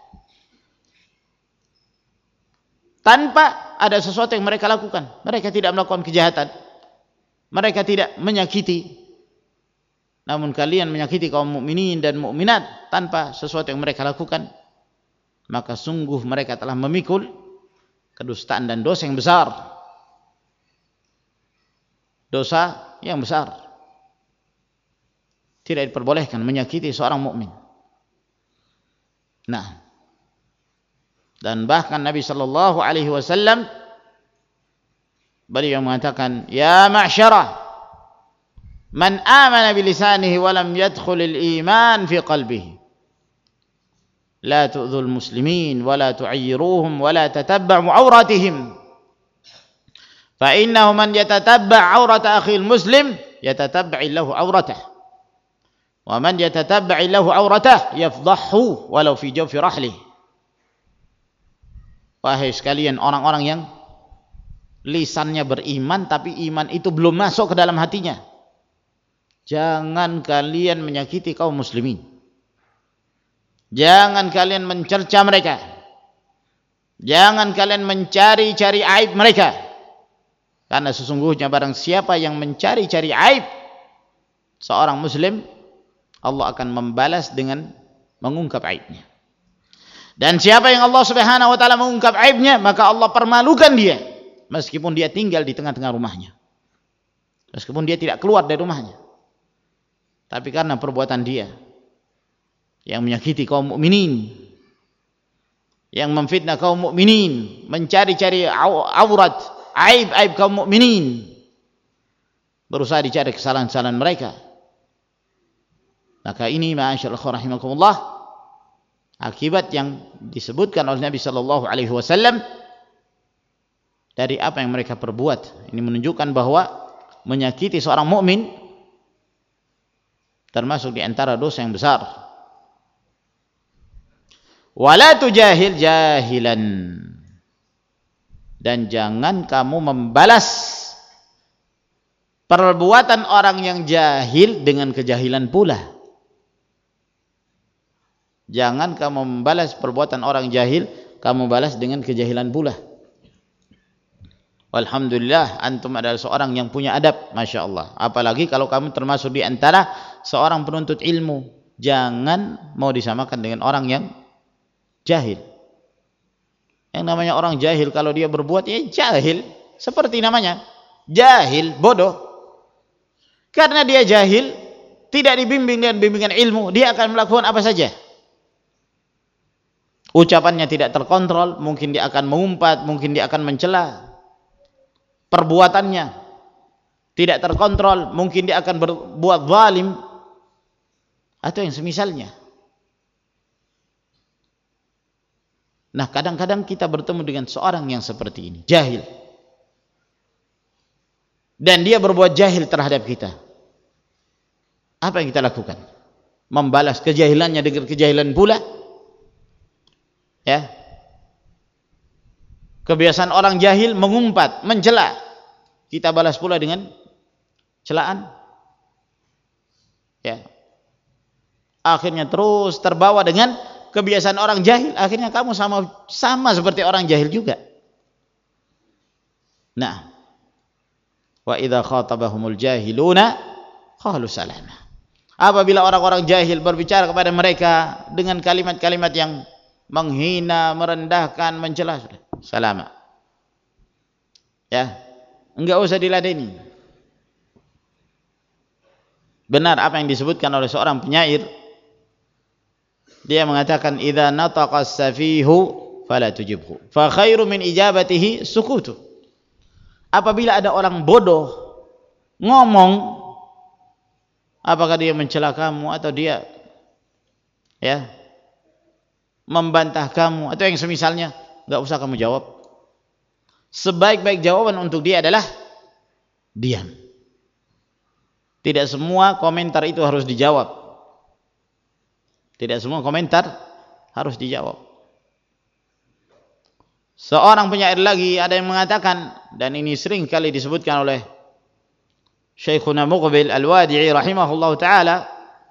tanpa ada sesuatu yang mereka lakukan, mereka tidak melakukan kejahatan, mereka tidak menyakiti, namun kalian menyakiti kaum mukminin dan mukminat tanpa sesuatu yang mereka lakukan, maka sungguh mereka telah memikul kedustaan dan dosa yang besar. Dosa yang besar. Tidak diperbolehkan menyakiti seorang mukmin. Nah, dan bahkan Nabi sallallahu alaihi wasallam beliau mengatakan, ya ma'syara man amana bilisanihi wa lam yadkhulil iman fi qalbihi la tu'dhul muslimin wa la tu'ayyiruhum wa la tatabba'u awratihim fa innahu man yatatabba' awrata akhil muslim yatatabba'i lahu awratah wa man yatatabba'i lahu awratah yafdahu walau fi jawfi rahlih. Wahai sekalian orang-orang yang lisannya beriman tapi iman itu belum masuk ke dalam hatinya, jangan kalian menyakiti kaum muslimin, jangan kalian mencerca mereka, jangan kalian mencari-cari aib mereka, karena sesungguhnya barang siapa yang mencari-cari aib seorang muslim, Allah akan membalas dengan mengungkap aibnya. Dan siapa yang Allah Subhanahu wa taala mengungkap aibnya, maka Allah permalukan dia meskipun dia tinggal di tengah-tengah rumahnya, meskipun dia tidak keluar dari rumahnya. Tapi karena perbuatan dia yang menyakiti kaum mukminin, yang memfitnah kaum mukminin, mencari-cari aurat, aib-aib kaum mukminin, berusaha dicari kesalahan-kesalahan mereka, maka ini ma'asyarul rahimakumullah akibat yang disebutkan oleh Nabi sallallahu alaihi wasallam dari apa yang mereka perbuat. Ini menunjukkan bahwa menyakiti seorang mukmin termasuk di antara dosa yang besar. Wala tujahil jahilan, dan jangan kamu membalas perbuatan orang yang jahil dengan kejahilan pula. Jangan kamu membalas perbuatan orang jahil, kamu balas dengan kejahilan pula. Alhamdulillah, antum adalah seorang yang punya adab, masya Allah. Apalagi kalau kamu termasuk di antara seorang penuntut ilmu, jangan mau disamakan dengan orang yang jahil. Yang namanya orang jahil, kalau dia berbuat, ya jahil, seperti namanya jahil, bodoh. Karena dia jahil, tidak dibimbing dengan bimbingan ilmu, dia akan melakukan apa saja. Ucapannya tidak terkontrol, mungkin dia akan mengumpat, mungkin dia akan mencela. Perbuatannya tidak terkontrol, mungkin dia akan berbuat zalim atau yang semisalnya. Nah, kadang-kadang kita bertemu dengan seorang yang seperti ini, jahil, dan dia berbuat jahil terhadap kita. Apa yang kita lakukan? Membalas kejahilannya dengan kejahilan pula? Ya, kebiasaan orang jahil mengumpat, mencela, kita balas pula dengan celaan. Ya, akhirnya terus terbawa dengan kebiasaan orang jahil. Akhirnya kamu sama sama seperti orang jahil juga. Nah, wa idza khatabahumul jahiluna qalu salama. Apabila orang-orang jahil berbicara kepada mereka dengan kalimat-kalimat yang menghina, merendahkan, mencela, salama. Ya, enggak usah diladeni. Benar apa yang disebutkan oleh seorang penyair. Dia mengatakan, idza nataqa as-safihu fala tujibhu, fa khairu min ijabatihi sukutu. Apabila ada orang bodoh ngomong, apakah dia mencela kamu atau dia ya membantah kamu atau yang semisalnya, enggak usah kamu jawab. Sebaik-baik jawaban untuk dia adalah diam. Tidak semua komentar itu harus dijawab. Tidak semua komentar harus dijawab. Seorang penyair lagi ada yang mengatakan, dan ini sering kali disebutkan oleh Syekhuna Muqbil Al-Wadi'i rahimahullahu ta'ala,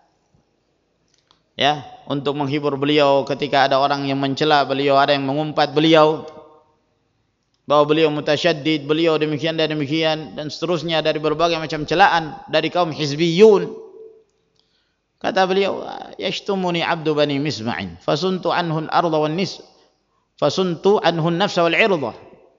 ya, untuk menghibur beliau ketika ada orang yang mencela beliau, ada yang mengumpat beliau bahwa beliau mutasyaddid, beliau demikian dan demikian dan seterusnya, dari berbagai macam celaan dari kaum hizbiyun. Kata beliau, yashtumuni abdu bani misma'in fasuntu anhu al-ardha wan nis fasuntu anhu an-nafsa wal 'irda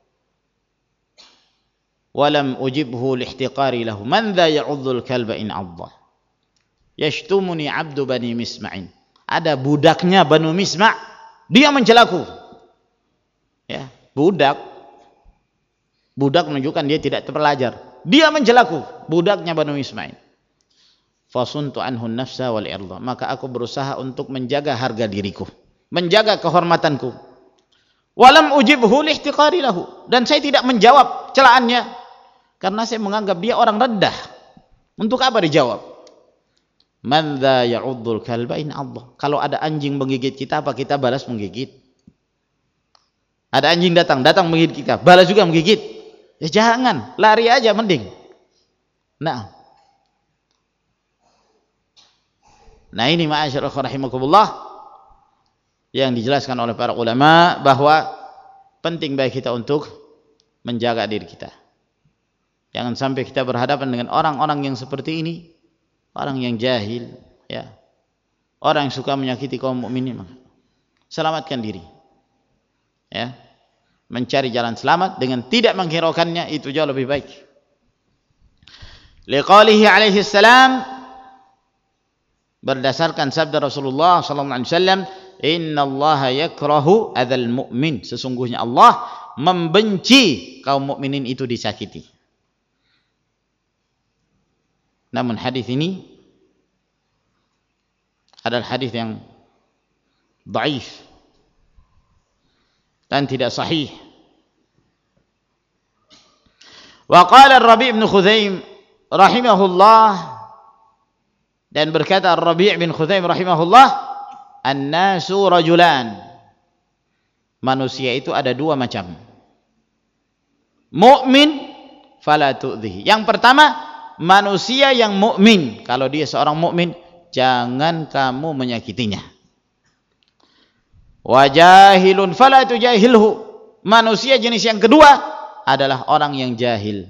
wa lam ujibhu lihtiqari lahu man dha ya'udhu al-kalba in 'adha. Yashtumuni abdu bani misma'in, ada budaknya Banu Misma', dia mencelaku. Ya, budak budak menunjukkan dia tidak terpelajar, dia mencelaku budaknya Banu Misma'in. Fasuntu anhu an-nafsa wal 'irda, maka aku berusaha untuk menjaga harga diriku, menjaga kehormatanku. Walam ujibhu lihtiqari lahu, dan saya tidak menjawab celaannya karena saya menganggap dia orang rendah. Untuk apa dijawab? Man dha ya'uddul kalba in 'adha. Kalau ada anjing menggigit kita, apa kita balas menggigit? Ada anjing datang, datang menggigit kita, balas juga menggigit? Ya jangan, lari aja mending. Nah, nah ini ma'asyiral rahimakumullah yang dijelaskan oleh para ulama bahwa penting bagi kita untuk menjaga diri kita. Jangan sampai kita berhadapan dengan orang-orang yang seperti ini, orang yang jahil, ya, orang yang suka menyakiti kaum mukminin. Selamatkan diri, ya, mencari jalan selamat dengan tidak menghiraukannya, itu jauh lebih baik. Liqaulihi alaihi salam, berdasarkan sabda Rasulullah sallallahu alaihi wasallam, innallaha yakrahu adzal mu'min, sesungguhnya Allah membenci kaum mukminin itu disakiti. Namun hadis ini adalah hadis yang dhaif dan tidak sahih. Wa qala Ar-Rabi' bin Khuthaim rahimahullah, dan berkata Ar-Rabi' bin Khuthaim rahimahullah, an-nasu rajulan, manusia itu ada dua macam. Mukmin fala tu'dhihi, yang pertama manusia yang mukmin, kalau dia seorang mukmin jangan kamu menyakitinya. Wa jahilun fala tujahilhu, manusia jenis yang kedua adalah orang yang jahil,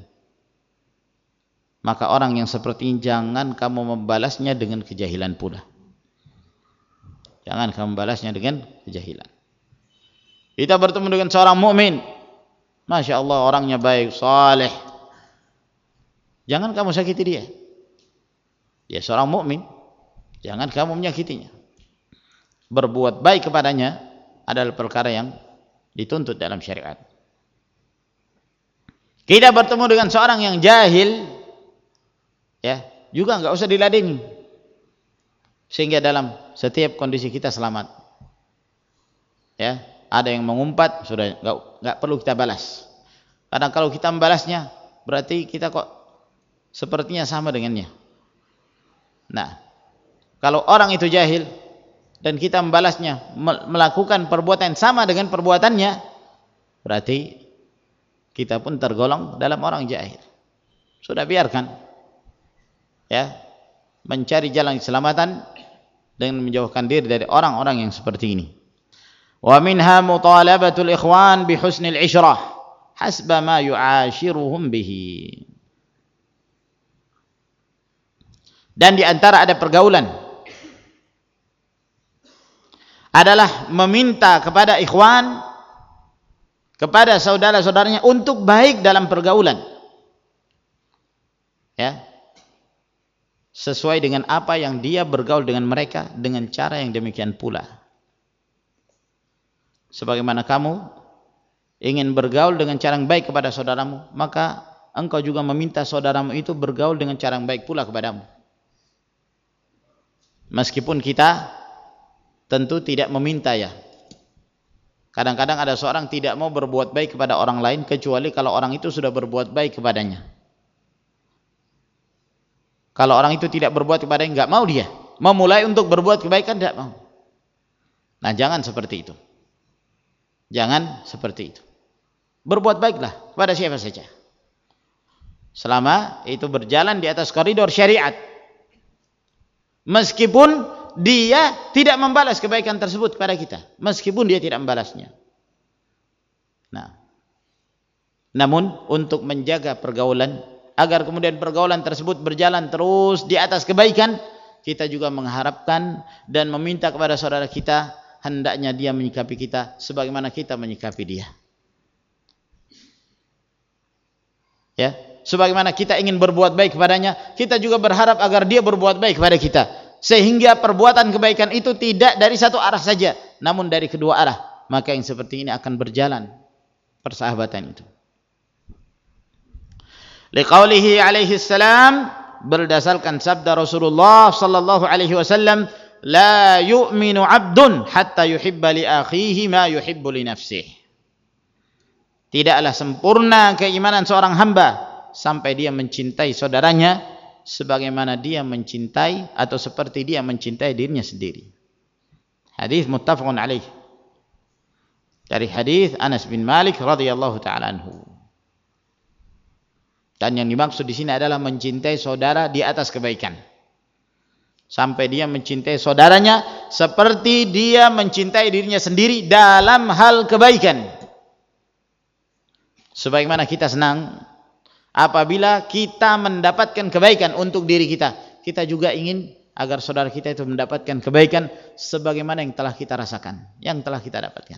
maka orang yang seperti ini jangan kamu membalasnya dengan kejahilan pula. Jangan kamu membalasnya dengan kejahilan. Kita bertemu dengan seorang mukmin, masya Allah orangnya baik, saleh, jangan kamu sakiti dia. Dia seorang mukmin, jangan kamu menyakitinya. Berbuat baik kepadanya adalah perkara yang dituntut dalam syariat. Kita bertemu dengan seorang yang jahil, ya, juga enggak usah diladeni, sehingga dalam setiap kondisi kita selamat. Ya, ada yang mengumpat, sudah enggak enggak perlu kita balas. Karena kalau kita membalasnya, berarti kita kok sepertinya sama dengannya. Nah, kalau orang itu jahil dan kita membalasnya, melakukan perbuatan sama dengan perbuatannya, berarti kita pun tergolong dalam orang jahil. Sudah biarkan, ya, mencari jalan keselamatan dengan menjauhkan diri dari orang-orang yang seperti ini. Wa minha mutalabatul ikhwan bi husnil ishrah hasba ma yu'ashiruhum bihi. Dan di antara ada pergaulan adalah meminta kepada ikhwan, kepada saudara-saudaranya untuk baik dalam pergaulan, ya, sesuai dengan apa yang dia bergaul dengan mereka, dengan cara yang demikian pula. Sebagaimana kamu ingin bergaul dengan cara yang baik kepada saudaramu, maka engkau juga meminta saudaramu itu bergaul dengan cara yang baik pula kepadamu. Meskipun kita tentu tidak meminta, ya. Kadang-kadang ada seorang tidak mau berbuat baik kepada orang lain kecuali kalau orang itu sudah berbuat baik kepadanya. Kalau orang itu tidak berbuat kepadanya, enggak mau dia memulai untuk berbuat kebaikan, tidak mau. Nah, jangan seperti itu. Jangan seperti itu. Berbuat baiklah kepada siapa saja, selama itu berjalan di atas koridor syariat. Meskipun dia tidak membalas kebaikan tersebut kepada kita, meskipun dia tidak membalasnya. Nah, namun untuk menjaga pergaulan, agar kemudian pergaulan tersebut berjalan terus di atas kebaikan, kita juga mengharapkan dan meminta kepada saudara kita hendaknya dia menyikapi kita sebagaimana kita menyikapi dia. Ya, sebagaimana kita ingin berbuat baik kepadanya, kita juga berharap agar dia berbuat baik kepada kita. Sehingga perbuatan kebaikan itu tidak dari satu arah saja, namun dari kedua arah. Maka yang seperti ini akan berjalan persahabatan itu. Liqaulihi alaihi salam, berdasarkan sabda Rasulullah sallallahu alaihi wasallam, la yu'minu 'abdun hatta yuhibba li akhihi ma yuhibbu li nafsihi. Tidaklah sempurna keimanan seorang hamba sampai dia mencintai saudaranya sebagaimana dia mencintai atau seperti dia mencintai dirinya sendiri. Hadis muttafaqun alaih. Dari hadis Anas bin Malik radhiyallahu taala anhu. Dan yang dimaksud di sini adalah mencintai saudara di atas kebaikan. Sampai dia mencintai saudaranya seperti dia mencintai dirinya sendiri dalam hal kebaikan. Sebagaimana kita senang apabila kita mendapatkan kebaikan untuk diri kita, kita juga ingin agar saudara kita itu mendapatkan kebaikan sebagaimana yang telah kita rasakan, yang telah kita dapatkan.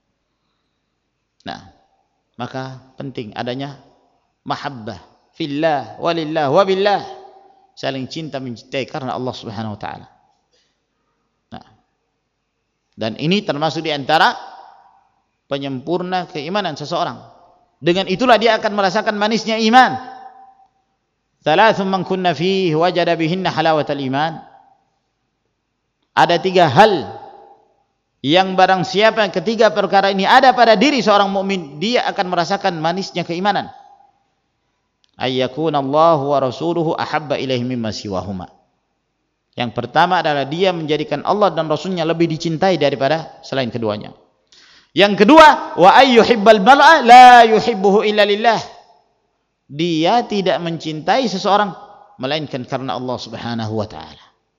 Nah, maka penting adanya mahabbah fillah walillah wabillah, saling cinta mencintai karena Allah Subhanahu wa taala. Nah, dan ini termasuk di antara penyempurna keimanan seseorang. Dengan itulah dia akan merasakan manisnya iman. Thalathun man kunna fihi wajada bihinna halawatal iman. Ada tiga hal yang barang siapa ketiga perkara ini ada pada diri seorang mukmin, dia akan merasakan manisnya keimanan. Ayyakuna Allahu wa rasuluhu ahabba ilaihi mimma siwahuma. Yang pertama adalah dia menjadikan Allah dan Rasulnya lebih dicintai daripada selain keduanya. Yang kedua, wa ayyuhibbal mar'a la yuhibbuhu illa lillah. Dia tidak mencintai seseorang melainkan karena Allah Subhanahu wa taala.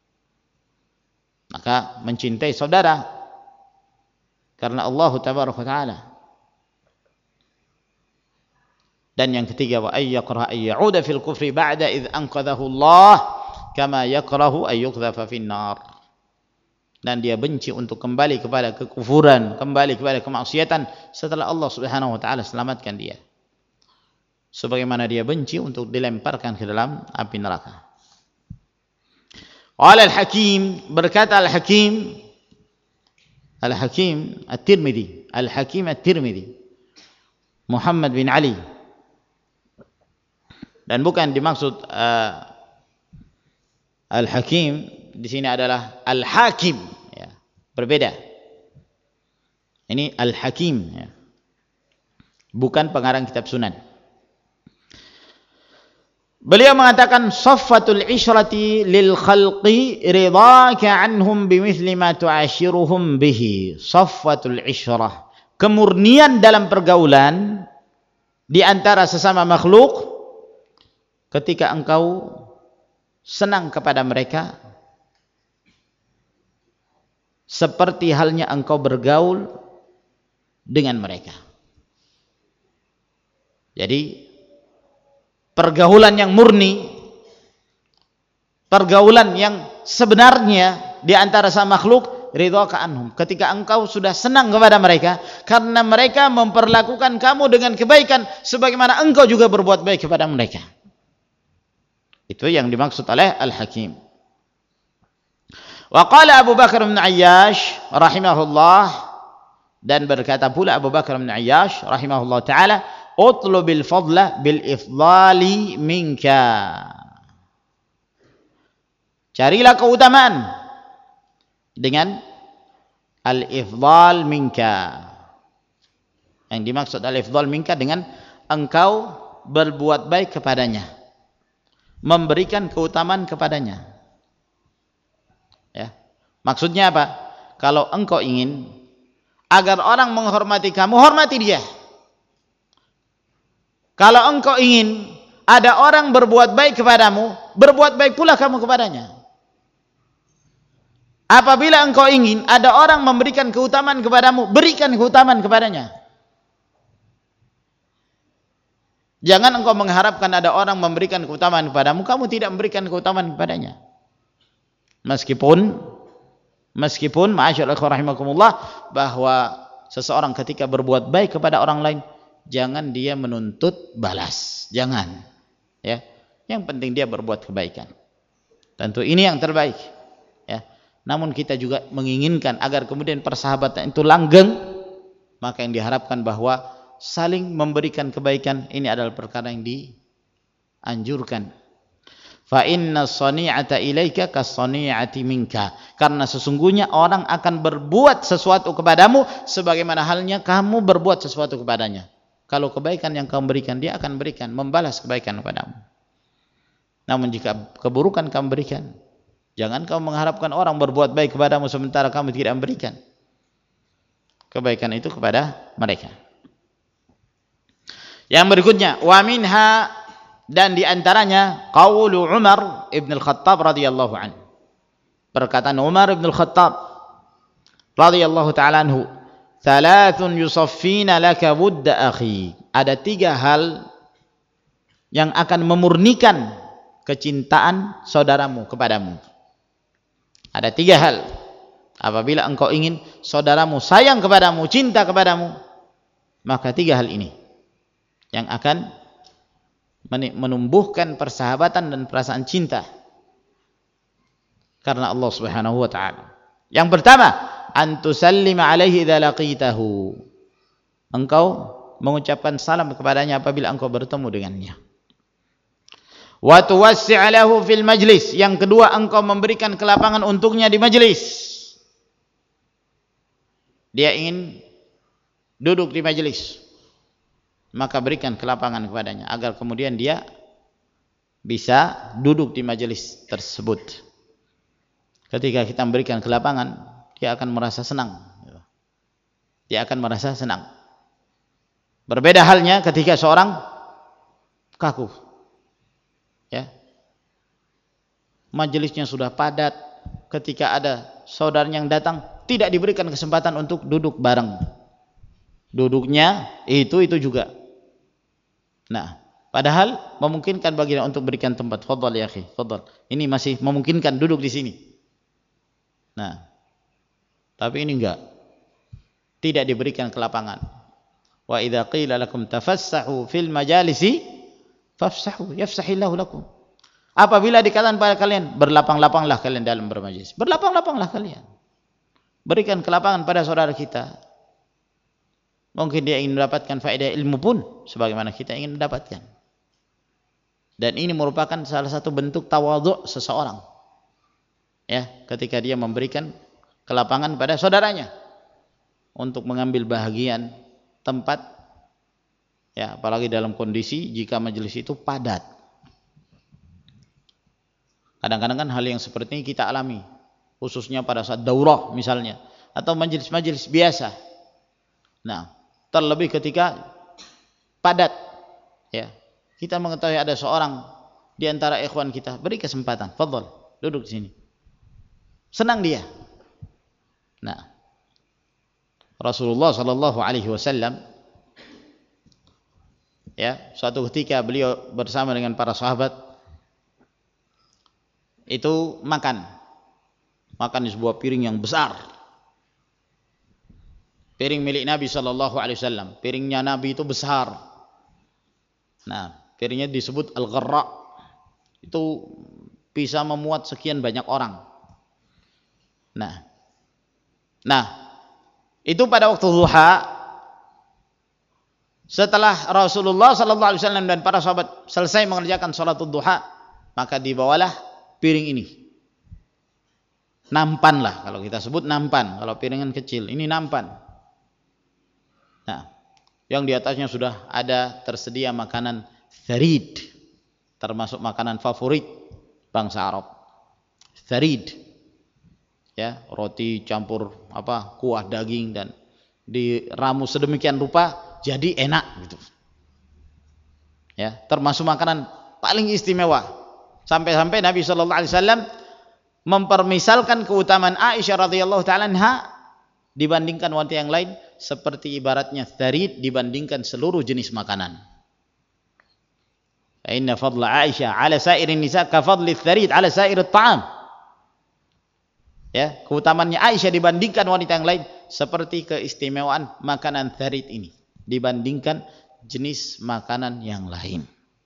Maka mencintai saudara karena Allah tabaraka wa taala. Dan yang ketiga, wa ayyakraha ayyauda fil kufri ba'da id anqadhahu Allah kama yakrahu ayyuqdhafa fin nar. Dan dia benci untuk kembali kepada kekufuran, kembali kepada kemaksiatan setelah Allah Subhanahu wa taala selamatkan dia. Sebagaimana dia benci untuk dilemparkan ke dalam api neraka. Qala Al-Hakim, berkata Al-Hakim Al-Hakim At-Tirmidzi, Al-Hakim At-Tirmidzi, Muhammad bin Ali. Dan bukan dimaksud uh, Al-Hakim di sini adalah Al-Hakim, ya, berbeda. Ini Al-Hakim, ya, bukan pengarang kitab Sunan. Beliau mengatakan saffatul isyrati lil khalqi ridaka anhum bimithli ma tu'ashiruhum bihi. Saffatul isyrah, kemurnian dalam pergaulan di antara sesama makhluk ketika engkau senang kepada mereka seperti halnya engkau bergaul dengan mereka. Jadi pergaulan yang murni, pergaulan yang sebenarnya di antara sama makhluk, ridhaka anhum, ketika engkau sudah senang kepada mereka karena mereka memperlakukan kamu dengan kebaikan sebagaimana engkau juga berbuat baik kepada mereka. Itu yang dimaksud oleh Al-Hakim. Wa qala Abu Bakar bin Ayyash rahimahullah, dan berkata pula Abu Bakar bin Ayyash rahimahullah taala, utlubil fadla bil ifdali minka. Carilah keutamaan dengan al-ifdal minka. Yang dimaksud al-ifdal minka dengan engkau berbuat baik kepadanya, memberikan keutamaan kepadanya. Ya. Maksudnya apa? Kalau engkau ingin agar orang menghormati kamu, hormati dia. Kalau engkau ingin ada orang berbuat baik kepadamu, berbuat baik pula kamu kepadanya. Apabila engkau ingin ada orang memberikan keutamaan kepadamu, berikan keutamaan kepadanya. Jangan engkau mengharapkan ada orang memberikan keutamaan kepadamu, kamu tidak memberikan keutamaan kepadanya. Meskipun meskipun ma'asyiral ikhwah rahimakumullah, bahwa seseorang ketika berbuat baik kepada orang lain, jangan dia menuntut balas, jangan, ya. Yang penting dia berbuat kebaikan. Tentu ini yang terbaik, ya. Namun kita juga menginginkan agar kemudian persahabatan itu langgeng, maka yang diharapkan bahwa saling memberikan kebaikan ini adalah perkara yang dianjurkan. Fa inna shani'ata ilaika kas-shani'ati minka, karena sesungguhnya orang akan berbuat sesuatu kepadamu sebagaimana halnya kamu berbuat sesuatu kepadanya. Kalau kebaikan yang kamu berikan, dia akan berikan, membalas kebaikan kepadamu. Namun jika keburukan kamu berikan, jangan kamu mengharapkan orang berbuat baik kepadamu sementara kamu tidak memberikan kebaikan itu kepada mereka. Yang berikutnya, wa minha, dan diantaranya qaulu Umar ibn al-Khattab radhiyallahu anhu, perkataan Umar ibn al-Khattab radhiyallahu ta'ala anhu, thalathun yusaffina laka wudda akhi, ada tiga hal yang akan memurnikan kecintaan saudaramu kepadamu. Ada tiga hal, apabila engkau ingin saudaramu sayang kepadamu, cinta kepadamu, maka tiga hal ini yang akan menumbuhkan persahabatan dan perasaan cinta karena Allah Subhanahu wa taala. Yang pertama, antusallima alaihi idza laqitahu, engkau mengucapkan salam kepadanya apabila engkau bertemu dengannya. Wa tuwassi' lahu fil majlis, yang kedua engkau memberikan kelapangan untuknya di majlis. Dia ingin duduk di majlis, maka berikan kelapangan kepadanya agar kemudian dia bisa duduk di majelis tersebut. Ketika kita memberikan kelapangan, dia akan merasa senang. Dia akan merasa senang. Berbeda halnya ketika seorang kaku, ya, majelisnya sudah padat, ketika ada saudaranya yang datang, tidak diberikan kesempatan untuk duduk bareng. Duduknya itu itu juga. Nah, padahal memungkinkan baginya untuk berikan tempat. Fadhal ya akhi, fadhal. Ini masih memungkinkan duduk di sini. Nah, tapi ini enggak. Tidak diberikan kelapangan. Wa idza qila lakum tafassahu fil majalisi fafsahu yafsahillahu lakum. Apabila dikatakan pada kalian, berlapang-lapanglah kalian dalam bermajlis. Berlapang-lapanglah kalian. Berikan kelapangan pada saudara kita. Mungkin dia ingin mendapatkan faedah ilmu pun sebagaimana kita ingin mendapatkan. Dan ini merupakan salah satu bentuk tawadhu seseorang, ya, ketika dia memberikan kelapangan pada saudaranya untuk mengambil bahagian tempat, ya, apalagi dalam kondisi jika majelis itu padat. Kadang-kadang kan hal yang seperti ini kita alami, khususnya pada saat daurah misalnya, atau majelis-majelis biasa. Nah, terlebih ketika padat, ya, kita mengetahui ada seorang di antara ikhwan kita, beri kesempatan, fadhal, duduk di sini. Senang dia. Nah, Rasulullah sallallahu alaihi wasallam, ya, suatu ketika beliau bersama dengan para sahabat itu makan. Makan di sebuah piring yang besar. Piring milik Nabi sallallahu alaihi wasallam. Piringnya Nabi itu besar. Nah, piringnya disebut al-gharra. Itu bisa memuat sekian banyak orang. Nah. Nah, itu pada waktu duha, setelah Rasulullah sallallahu alaihi wasallam dan para sahabat selesai mengerjakan salat duha, maka dibawalah piring ini. Nampan lah, kalau kita sebut nampan, kalau piringan kecil, ini nampan. Nah, yang di atasnya sudah ada tersedia makanan tharid, termasuk makanan favorit bangsa Arab. Tharid, ya, roti campur apa, kuah daging dan diramu sedemikian rupa jadi enak gitu. Ya, termasuk makanan paling istimewa. Sampai-sampai Nabi sallallahu alaihi wasallam mempermisalkan keutamaan Aisyah radhiyallahu taala anha dibandingkan wanita yang lain, seperti ibaratnya tharid dibandingkan seluruh jenis makanan. Inna fadla Aisyah ala sairin nisa ka fadli tharid ala sairit ta'am. Ya, keutamaannya Aisyah dibandingkan wanita yang lain seperti keistimewaan makanan tharid ini dibandingkan jenis makanan yang lain.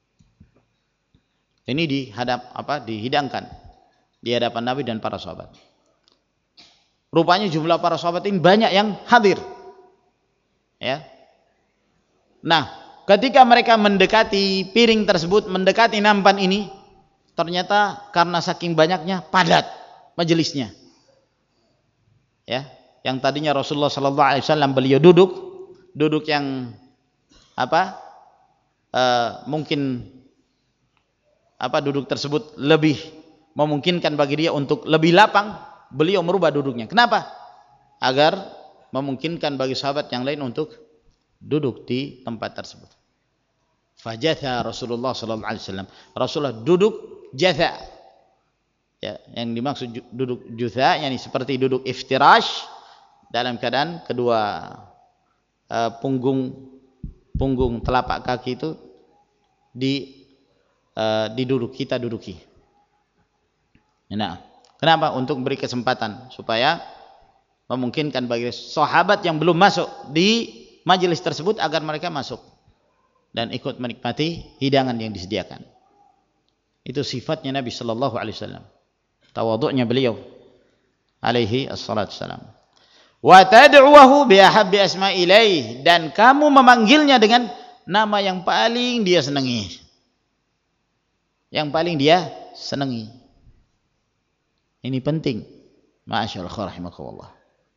Ini dihadap apa? Dihidangkan di hadapan Nabi dan para sahabat. Rupanya jumlah para sahabat ini banyak yang hadir. Ya. Nah, ketika mereka mendekati piring tersebut, mendekati nampan ini, ternyata karena saking banyaknya padat majelisnya. Ya, yang tadinya Rasulullah sallallahu alaihi wasallam beliau duduk, duduk yang apa? E, mungkin apa duduk tersebut lebih memungkinkan bagi dia untuk lebih lapang, beliau merubah duduknya. Kenapa? Agar memungkinkan bagi sahabat yang lain untuk duduk di tempat tersebut. Fajatha Rasulullah sallallahu alaihi wasallam. Rasulullah duduk jatha. Ya, yang dimaksud duduk jutha yakni seperti duduk iftirash dalam keadaan kedua uh, punggung punggung telapak kaki itu di uh, diduduk kita duduki. Nah, kenapa? Untuk beri kesempatan supaya memungkinkan bagi sahabat yang belum masuk di majelis tersebut agar mereka masuk dan ikut menikmati hidangan yang disediakan. Itu sifatnya Nabi sallallahu alaihi wasallam. Tawadhu'nya beliau alaihi assalatu wassalam. Wa tad'uhu bi ahabbi asma'i ilaih, dan kamu memanggilnya dengan nama yang paling dia senangi. Yang paling dia senangi. Ini penting. Masyaallah rahimakumullah.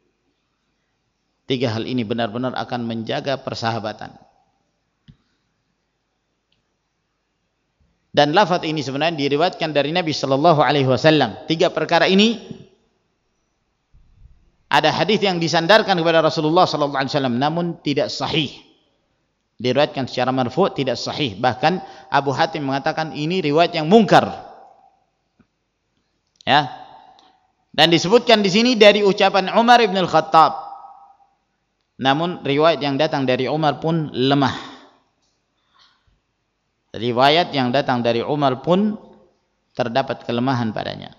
Tiga hal ini benar-benar akan menjaga persahabatan. Dan lafaz ini sebenarnya diriwayatkan dari Nabi sallallahu alaihi wasallam. Tiga perkara ini ada hadis yang disandarkan kepada Rasulullah sallallahu alaihi wasallam namun tidak sahih. Diriwayatkan secara marfu' tidak sahih. Bahkan Abu Hatim mengatakan ini riwayat yang mungkar. Ya. Dan disebutkan di sini dari ucapan Umar bin Al-Khattab. Namun riwayat yang datang dari Umar pun lemah. Riwayat yang datang dari Umar pun terdapat kelemahan padanya.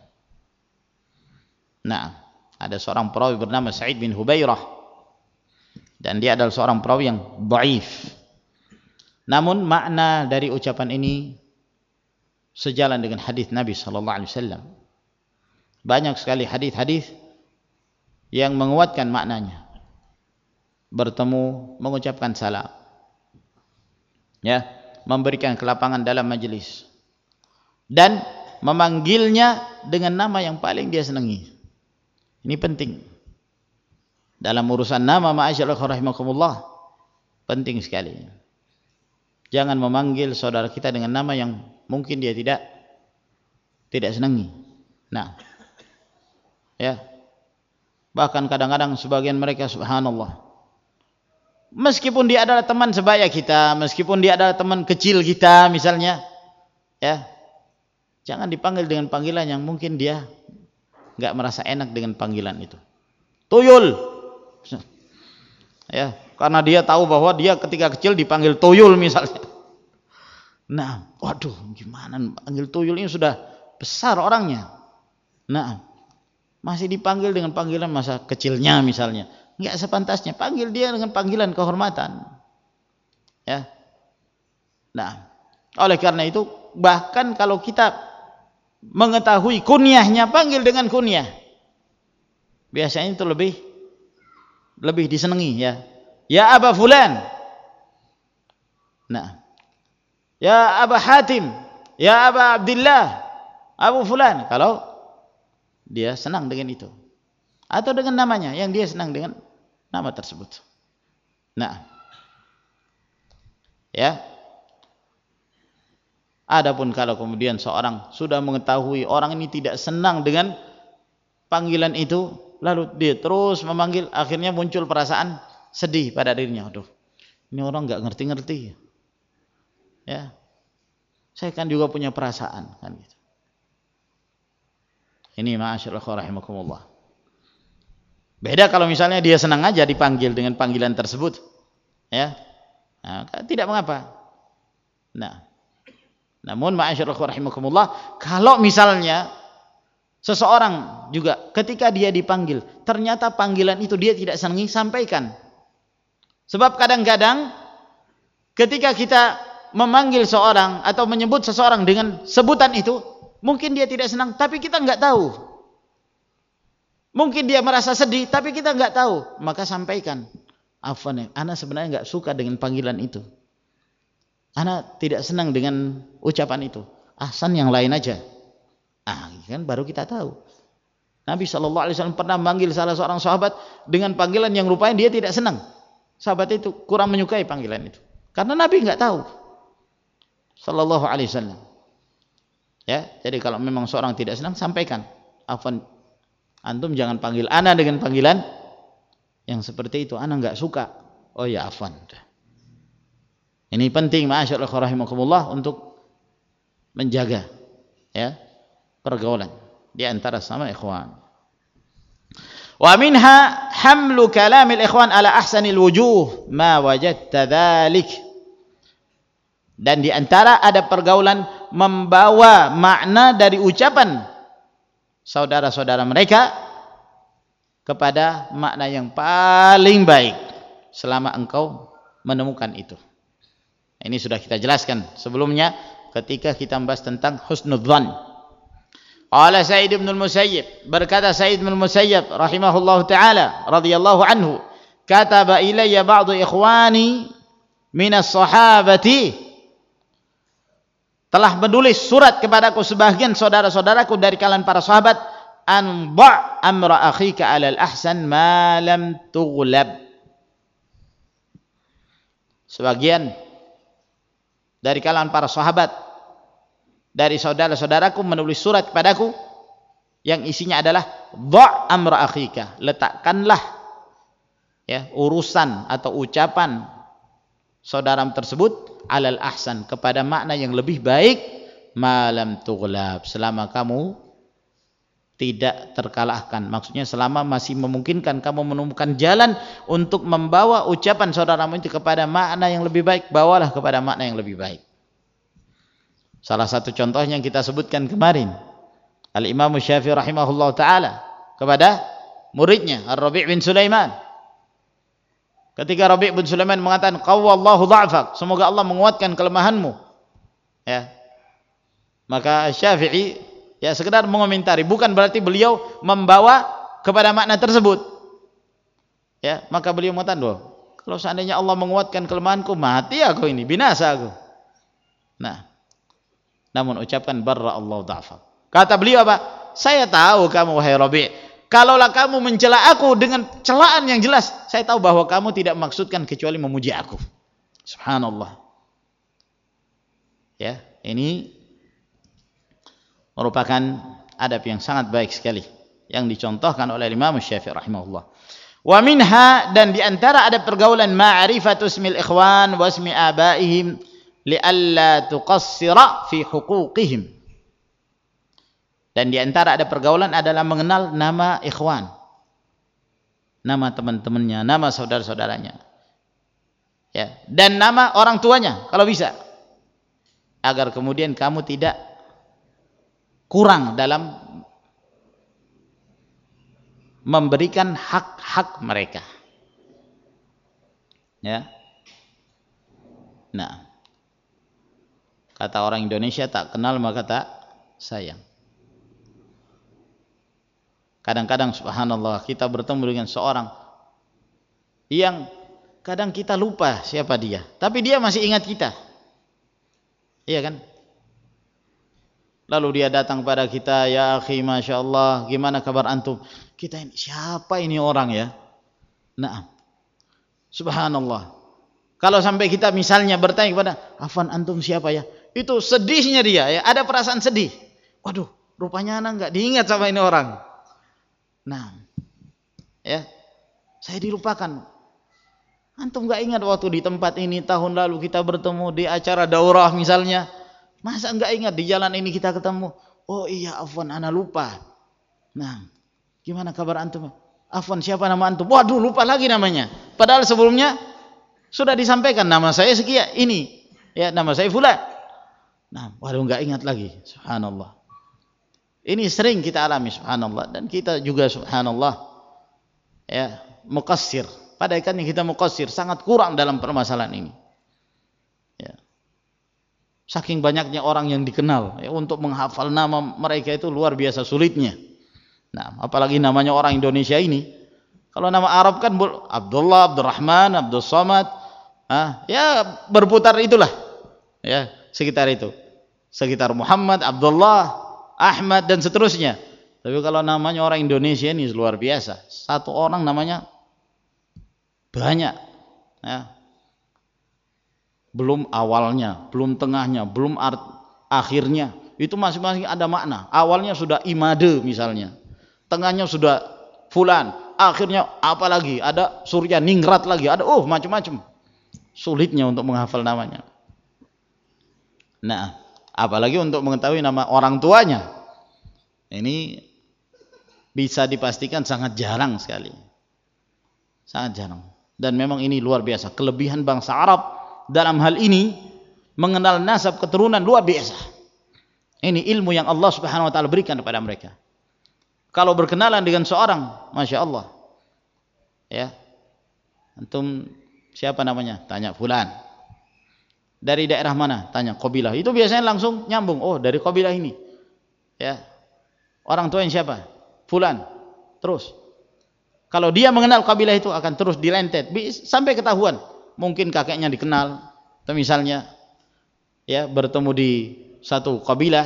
Nah, ada seorang perawi bernama Sa'id bin Hubairah dan dia adalah seorang perawi yang dhaif. Namun makna dari ucapan ini sejalan dengan hadis Nabi sallallahu alaihi wasallam. Banyak sekali hadis-hadis yang menguatkan maknanya. Bertemu, mengucapkan salam. Ya, memberikan kelapangan dalam majelis dan memanggilnya dengan nama yang paling dia senangi. Ini penting dalam urusan nama. Ma'asyiral rahimakumullah, penting sekali. Jangan memanggil saudara kita dengan nama yang mungkin dia tidak tidak senangi. Nah, ya, bahkan kadang-kadang sebagian mereka subhanallah, meskipun dia adalah teman sebaya kita, meskipun dia adalah teman kecil kita misalnya, ya, jangan dipanggil dengan panggilan yang mungkin dia enggak merasa enak dengan panggilan itu. Tuyul. Ya, karena dia tahu bahwa dia ketika kecil dipanggil tuyul misalnya. Nah, waduh, gimana panggil tuyul ini sudah besar orangnya. Nah, masih dipanggil dengan panggilan masa kecilnya misalnya. Enggak sepantasnya, panggil dia dengan panggilan kehormatan. Ya. Nah, oleh karena itu bahkan kalau kita mengetahui kunyahnya, panggil dengan kunyah. Biasanya itu lebih lebih disenangi, ya. Ya Aba Fulan. Nah. Ya Aba Hatim, ya Aba Abdullah, Abu Fulan, kalau dia senang dengan itu. Atau dengan namanya yang dia senang dengan nama tersebut. Nah, ya. Adapun kalau kemudian seorang sudah mengetahui orang ini tidak senang dengan panggilan itu, lalu dia terus memanggil, akhirnya muncul perasaan sedih pada dirinya. Aduh, ini orang enggak ngerti-ngerti. Ya. Saya kan juga punya perasaan kan gitu. Ini ma'asyiral rahimakumullah. Beda kalau misalnya dia senang aja dipanggil dengan panggilan tersebut, ya, nah, tidak mengapa. Nah, namun ma'asyiral rahimakumullah, kalau misalnya Seseorang juga ketika dia dipanggil, ternyata panggilan itu dia tidak senangi, sampaikan. Sebab kadang-kadang ketika kita memanggil seorang atau menyebut seseorang dengan sebutan itu, mungkin dia tidak senang, tapi kita enggak tahu. Mungkin dia merasa sedih, tapi kita enggak tahu. Maka sampaikan, afwan ya, ana sebenarnya enggak suka dengan panggilan itu. Ana tidak senang dengan ucapan itu. Ahsan yang lain aja. Ah, kan baru kita tahu. Nabi shallallahu alaihi wasallam pernah memanggil salah seorang sahabat dengan panggilan yang rupanya dia tidak senang. Sahabat itu kurang menyukai panggilan itu. Karena Nabi enggak tahu. Sallallahu alaihi wasallam. Ya, jadi kalau memang seorang tidak senang, sampaikan. Afwan, antum jangan panggil ana dengan panggilan yang seperti itu. Ana enggak suka. Oh ya, afwan. Ini penting, ma'asyiral rahimakumullah, untuk menjaga ya pergaulan di antara sama ikhwan. Wa minha hamlu kalamil ikhwan ala ahsanil wujuh ma wajadta dzalik. Dan di antara ada pergaulan membawa makna dari ucapan saudara-saudara mereka kepada makna yang paling baik selama engkau menemukan itu. Ini sudah kita jelaskan sebelumnya ketika kita membahas tentang husnudzan. Qala Sa'id bin al-Musayyib, berkata Sa'id bin al-Musayyib rahimahullahu taala radhiyallahu anhu, kataba ilayya ba'du ikhwani min as-sahabati, telah menulis surat kepadaku sebagian saudara-saudaraku dari kalangan para sahabat, an ba' amra akhika 'ala al-ahsan ma lam tughlab. Sebagian dari kalangan para sahabat dari saudara-saudaraku menulis surat kepadaku yang isinya adalah dha' amra akhika, letakkanlah ya urusan atau ucapan saudara tersebut alal ahsan, kepada makna yang lebih baik, malam tughlab, selama kamu tidak terkalahkan. Maksudnya selama masih memungkinkan kamu menemukan jalan untuk membawa ucapan saudaramu itu kepada makna yang lebih baik, bawalah kepada makna yang lebih baik. Salah satu contohnya yang kita sebutkan kemarin, Al-Imam Syafi'i rahimahullah ta'ala kepada muridnya Ar-Rabi' bin Sulaiman. Ketika Rabi' bin Sulaiman mengatakan qawwallahu dha'fak, semoga Allah menguatkan kelemahanmu, ya, maka Syafi'i ya sekedar mengomentari, bukan berarti beliau membawa kepada makna tersebut, ya. Maka beliau mengatakan, "Loh, kalau seandainya Allah menguatkan kelemahanku, mati aku ini, binasa aku." Nah, namun ucapkan barra Allah dha'fak. Kata beliau apa? Saya tahu kamu wahai Rabi', kalaulah kamu mencela aku dengan celaan yang jelas, saya tahu bahwa kamu tidak maksudkan kecuali memuji aku. Subhanallah. Ya, ini merupakan adab yang sangat baik sekali yang dicontohkan oleh Imam Syafi'i rahimahullah. Wa minha, dan di antara adab pergaulan, ma'rifatu ismil ikhwan wa ismi abaihim li'alla tuqassira fi huquqihim. Dan di antara ada pergaulan adalah mengenal nama ikhwan, nama teman-temannya, nama saudara-saudaranya, ya, dan nama orang tuanya kalau bisa, agar kemudian kamu tidak kurang dalam memberikan hak-hak mereka, ya. Nah, kata orang Indonesia, tak kenal maka tak sayang. Kadang-kadang subhanallah kita bertemu dengan seorang yang kadang kita lupa siapa dia, tapi dia masih ingat kita, iya kan? Lalu dia datang pada kita, ya akhi, masya Allah, gimana kabar antum? Kita ini siapa ini orang ya? Nah, subhanallah. Kalau sampai kita misalnya bertanya kepada, afwan antum siapa ya? Itu sedihnya dia, ya, ada perasaan sedih. Waduh, rupanya anak nggak diingat sama ini orang. Nah, ya, saya dilupakan. Antum nggak ingat waktu di tempat ini tahun lalu kita bertemu di acara daurah misalnya? Masa nggak ingat di jalan ini kita ketemu? Oh iya, afwan, ana lupa. Nah, gimana kabar antum? Afwan, siapa nama antum? Waduh, lupa lagi namanya. Padahal sebelumnya sudah disampaikan, nama saya sekian ini, ya, nama saya fulan. Nah, waduh, nggak ingat lagi. Subhanallah. Ini sering kita alami, subhanallah, dan kita juga subhanallah ya, muqassir. Pada hakikatnya kita muqassir, sangat kurang dalam permasalahan ini. Ya. Saking banyaknya orang yang dikenal, ya, untuk menghafal nama mereka itu luar biasa sulitnya. Nah, apalagi namanya orang Indonesia ini. Kalau nama Arab kan Abdullah, Abdurrahman, Abdul Somad, ah, ya berputar itulah, ya sekitar itu, sekitar Muhammad, Abdullah, Ahmad dan seterusnya. Tapi kalau namanya orang Indonesia ini luar biasa. Satu orang namanya banyak. Ya. Belum awalnya, belum tengahnya, belum art, akhirnya. Itu masing-masing ada makna. Awalnya sudah Imade misalnya. Tengahnya sudah Fulan. Akhirnya apa lagi? Ada Surya Ningrat lagi. Ada oh macam-macam. Sulitnya untuk menghafal namanya. Nah, apalagi untuk mengetahui nama orang tuanya, ini bisa dipastikan sangat jarang sekali, sangat jarang. Dan memang ini luar biasa kelebihan bangsa Arab dalam hal ini, mengenal nasab keturunan luar biasa. Ini ilmu yang Allah Subhanahu Wa Taala berikan kepada mereka. Kalau berkenalan dengan seorang, masya Allah, ya, antum siapa namanya? Tanya fulan. Dari daerah mana? Tanya kabilah. Itu biasanya langsung nyambung. Oh, dari kabilah ini. Ya. Orang tuanya siapa? Fulan. Terus. Kalau dia mengenal kabilah itu akan terus dilentet sampai ketahuan. Mungkin kakeknya dikenal. Atau misalnya ya bertemu di satu kabilah.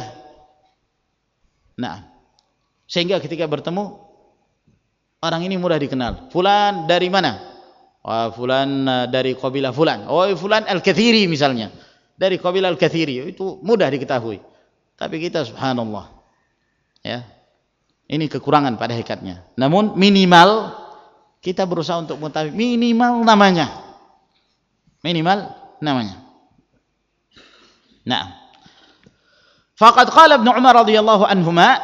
Nah, sehingga ketika bertemu orang ini mudah dikenal. Fulan dari mana? Oh, fulan dari kabilah fulan. Oh, fulan al-Kathiri misalnya. Dari kabilah al-Kathiri. Itu mudah diketahui. Tapi kita subhanallah. Ya. Ini kekurangan pada hakikatnya. Namun minimal kita berusaha untuk mengetahui minimal namanya. Minimal namanya. Nah. Faqad qala Ibnu Umar radhiyallahu anhuma,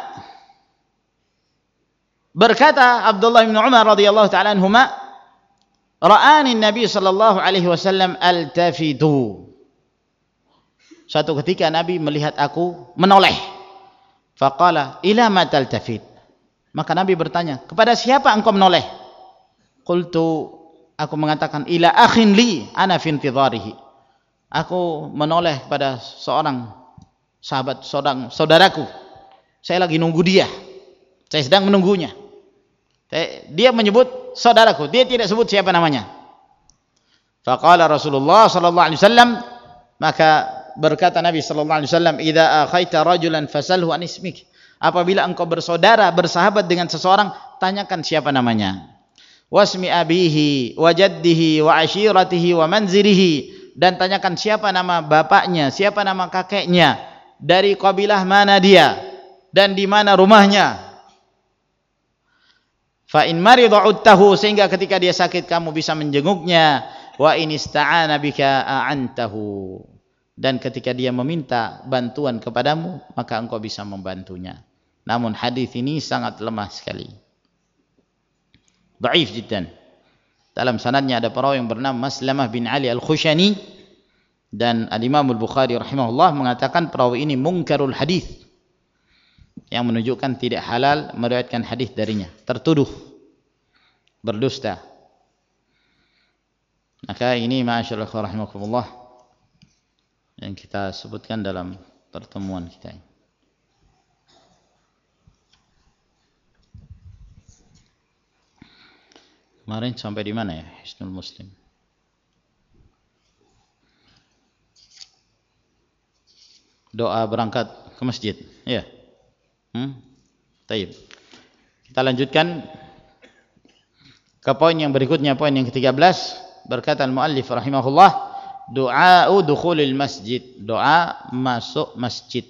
berkata Abdullah bin Umar radhiyallahu ta'ala anhuma, ra'ani Nabi sallallahu alaihi wasallam altafitu. Suatu ketika Nabi melihat aku menoleh. Faqala ila ma taltafit. Maka Nabi bertanya, kepada siapa engkau menoleh? Qultu, aku mengatakan ila akhin li ana fi intidharihi. Aku menoleh kepada seorang sahabat, seorang saudaraku. Saya lagi nunggu dia. Saya sedang menunggunya. Dia menyebut saudaraku, dia tidak sebut siapa namanya. Faqala Rasulullah sallallahu alaihi wasallam, maka berkata Nabi sallallahu alaihi wasallam, idza akhaita rajulan fasalhu an ismik. Apabila engkau bersaudara, bersahabat dengan seseorang, tanyakan siapa namanya. Wasmi abihi wa jaddihi wa ashiratihi wa manzilihi, dan tanyakan siapa nama bapaknya, siapa nama kakeknya, dari kabilah mana dia, dan di mana rumahnya. Fa in marida uttahu, sehingga ketika dia sakit kamu bisa menjenguknya. Wa in ista'ana bika a'antahu, dan ketika dia meminta bantuan kepadamu maka engkau bisa membantunya. Namun hadis ini sangat lemah sekali, dhaif jiddan. Dalam sanadnya ada perawi yang bernama Maslamah bin Ali Al-Khushani, dan Al-Imam Al-Bukhari rahimahullah mengatakan perawi ini munkarul hadis, yang menunjukkan tidak halal meriwayatkan hadis darinya, tertuduh berdusta. Maka ini ma'asyarul rahimakumullah yang kita sebutkan dalam pertemuan kita ini. Kemarin sampai di mana ya Hisnul Muslim? Doa berangkat ke masjid, ya. Hmm? Taib. Kita lanjutkan ke poin yang berikutnya, poin yang ketiga belas. Berkata al-muallif rahimahullah, du'a'u dukhulil masjid, doa masuk masjid.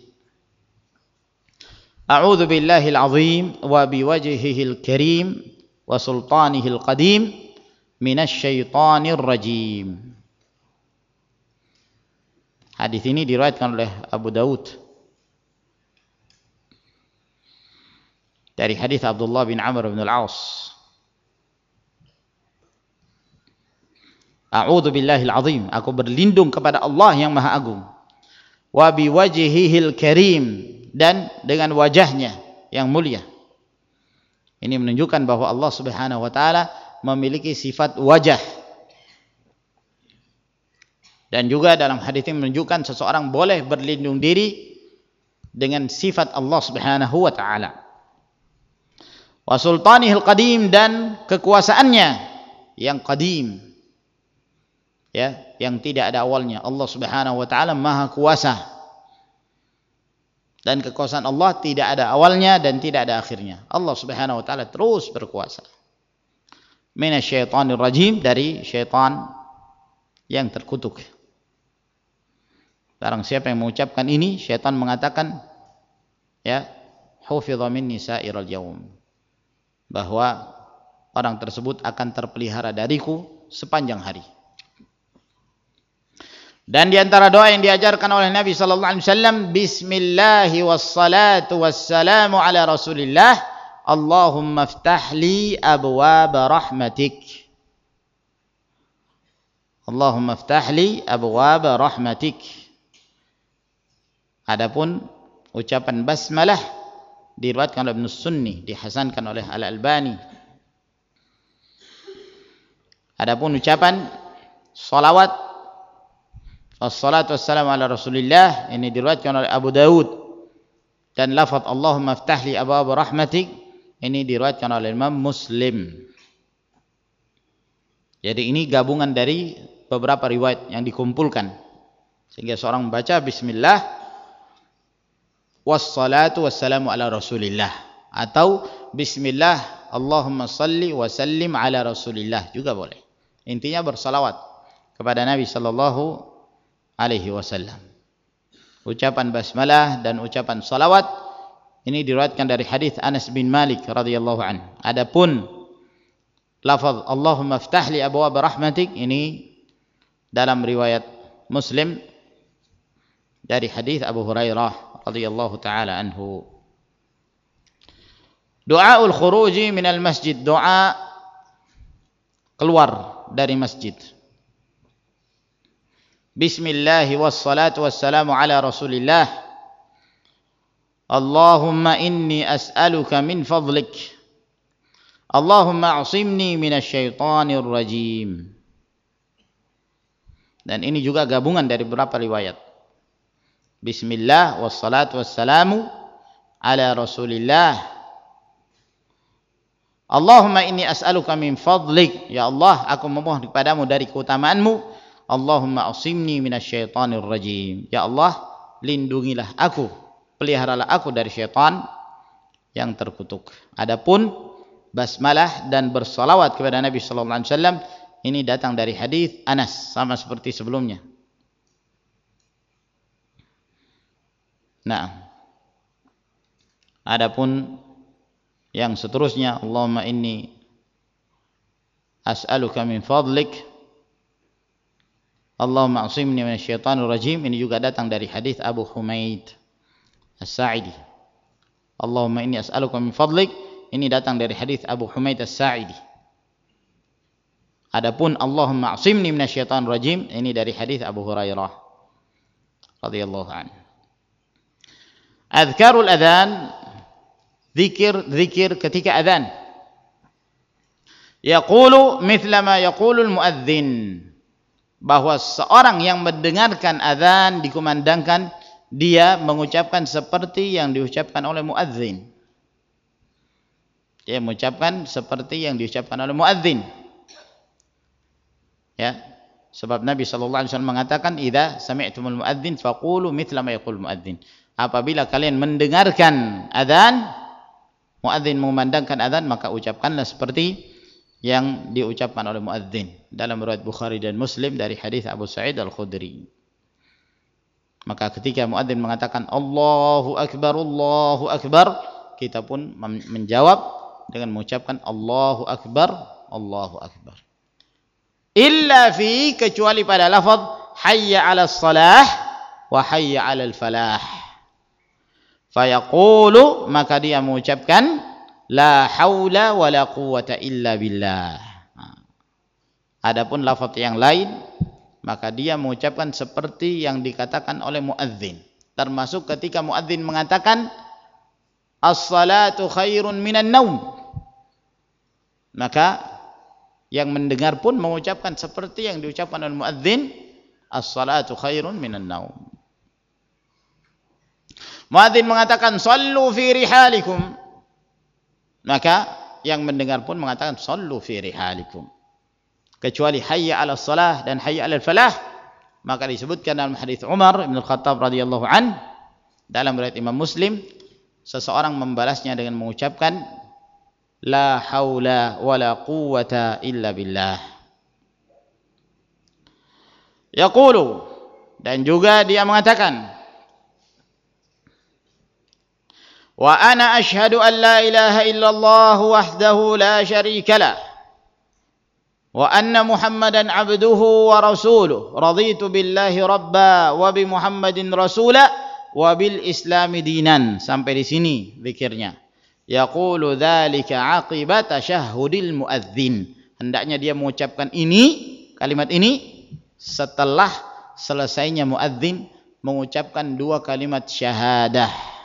A'udzu billahil azim wa biwajhihil karim wa sultanihil qadim minasy syaithanir rajim. Hadis ini diriwayatkan oleh Abu Daud dari hadis Abdullah bin Amr bin Al-As. A'udzu billahil azim, aku berlindung kepada Allah yang Maha Agung. Wa biwajhihil karim, dan dengan wajahnya yang mulia. Ini menunjukkan bahwa Allah Subhanahu wa taala memiliki sifat wajah. Dan juga dalam hadis ini menunjukkan seseorang boleh berlindung diri dengan sifat Allah Subhanahu wa taala. Wa sultanihil qadim, dan kekuasaannya yang qadim. Ya, yang tidak ada awalnya. Allah Subhanahu wa taala Maha Kuasa. Dan kekuasaan Allah tidak ada awalnya dan tidak ada akhirnya. Allah Subhanahu wa taala terus berkuasa. Minasyaitonir rajim, dari syaitan yang terkutuk. Barang siapa yang mengucapkan ini, syaitan mengatakan, ya, hufidha minni sa'iral yaum, bahwa orang tersebut akan terpelihara dariku sepanjang hari. Dan di antara doa yang diajarkan oleh Nabi sallallahu alaihi wasallam, bismillahi wassalatu wassalamu ala Rasulillah, Allahumma iftah li abwaab rahmatik. Allahumma iftah li abwaab rahmatik. Adapun ucapan basmalah diriwayatkan oleh Ibnu Sunni, dihasankan oleh Al-Albani. Adapun ucapan salawat Wassalatu wassalamu ala Rasulillah, ini diriwayatkan oleh Abu Dawud, dan lafaz Allahumma iftah li abwaab rahmatik ini diriwayatkan oleh Imam Muslim. Jadi ini gabungan dari beberapa riwayat yang dikumpulkan sehingga seorang membaca bismillah wassalatu wassalamu ala Rasulillah, atau bismillah Allahumma salli wa sallim ala Rasulillah juga boleh. Intinya bersalawat kepada Nabi sallallahu alaihi wasallam. Ucapan basmalah dan ucapan salawat ini diriwayatkan dari hadis Anas bin Malik radhiyallahu anhu. Adapun lafaz Allahumma iftah li abwaab rahmatik ini dalam riwayat Muslim dari hadis Abu Hurairah radhiyallahu taala anhu. Du'aul khuruji minal masjid, doa keluar dari masjid. Bismillahi wassalatu wassalamu ala Rasulillah. Allahumma inni as'aluka min fadlik. Allahumma a'simni minasyaitonir rajim. Dan ini juga gabungan dari beberapa riwayat. Bismillah wassalatu wassalamu ala Rasulillah. Allahumma inni as'aluka min fadlik. Ya Allah, aku memohon kepadamu dari keutamaanmu. Allahumma asimni minasyaitonir rajim. Ya Allah, lindungilah aku, peliharalah aku dari syaitan yang terkutuk. Adapun basmalah dan bersalawat kepada Nabi sallallahu alaihi wasallam ini datang dari hadis Anas, sama seperti sebelumnya. Nah, adapun yang seterusnya, Allahumma inni as'aluka min fadlik, Allahumma asimni minasyaitonir rajim, ini juga datang dari hadis Abu Humaid As-Sa'idi. Allahumma inni as'aluka min fadlik, ini datang dari hadis Abu Humaid As-Sa'idi. Adapun Allahumma asimni minasyaitonir rajim, ini dari hadis Abu Hurairah radhiyallahu anhu. Adhkarul adhan, zikir zikir ketika adhan. Yaqulu mithla ma yaqulul muadzin, bahwa seorang yang mendengarkan azan dikumandangkan, dia mengucapkan seperti yang diucapkan oleh muadzin. Dia mengucapkan seperti yang diucapkan oleh muadzin. Ya, sebab Nabi sallallahu alaihi wasallam mengatakan, "Idza sami'tumul muadzin faqulu mithla ma yaqul muadzin." Apabila kalian mendengarkan azan, muadzin mengumandangkan azan, maka ucapkanlah seperti yang diucapkan oleh muadzin. Dalam riwayat Bukhari dan Muslim dari hadis Abu Sa'id Al-Khudri. Maka ketika muadzin mengatakan Allahu Akbar, Allahu Akbar, kita pun menjawab dengan mengucapkan Allahu Akbar, Allahu Akbar. Illa fi, kecuali pada lafaz hayya 'alas salah wa hayya 'alal falah. Fayaqulu, maka dia mengucapkan la haula wa la quwwata illa billah. Adapun lafaz yang lain, maka dia mengucapkan seperti yang dikatakan oleh muadzin. Termasuk ketika muadzin mengatakan as-salatu khairun minan naum. Maka yang mendengar pun mengucapkan seperti yang diucapkan oleh muadzin, as-salatu khairun minan naum. Muadzin mengatakan sallu fi rihalikum, maka yang mendengar pun mengatakan sallu fi rihalikum. Kecuali hayya 'alas shalah dan hayya 'alal falah, maka disebutkan dalam hadis Umar bin Al-Khattab radhiyallahu an dalam riwayat Imam Muslim, seseorang membalasnya dengan mengucapkan la haula wala quwwata illa billah. Yaqulu, dan juga dia mengatakan, wa ana ashhadu an la ilaha illallah wahdahu la syarika lah wa anna Muhammadan abduhu wa rasuluh raditu billahi rabba wa bi Muhammadin rasula wa bil islami dinan. Sampai di sini zikirnya. Yaqulu dzalika aqiba tasyahhudil muadzin. Hendaknya dia mengucapkan ini, kalimat ini setelah selesainya muadzin mengucapkan dua kalimat syahadah.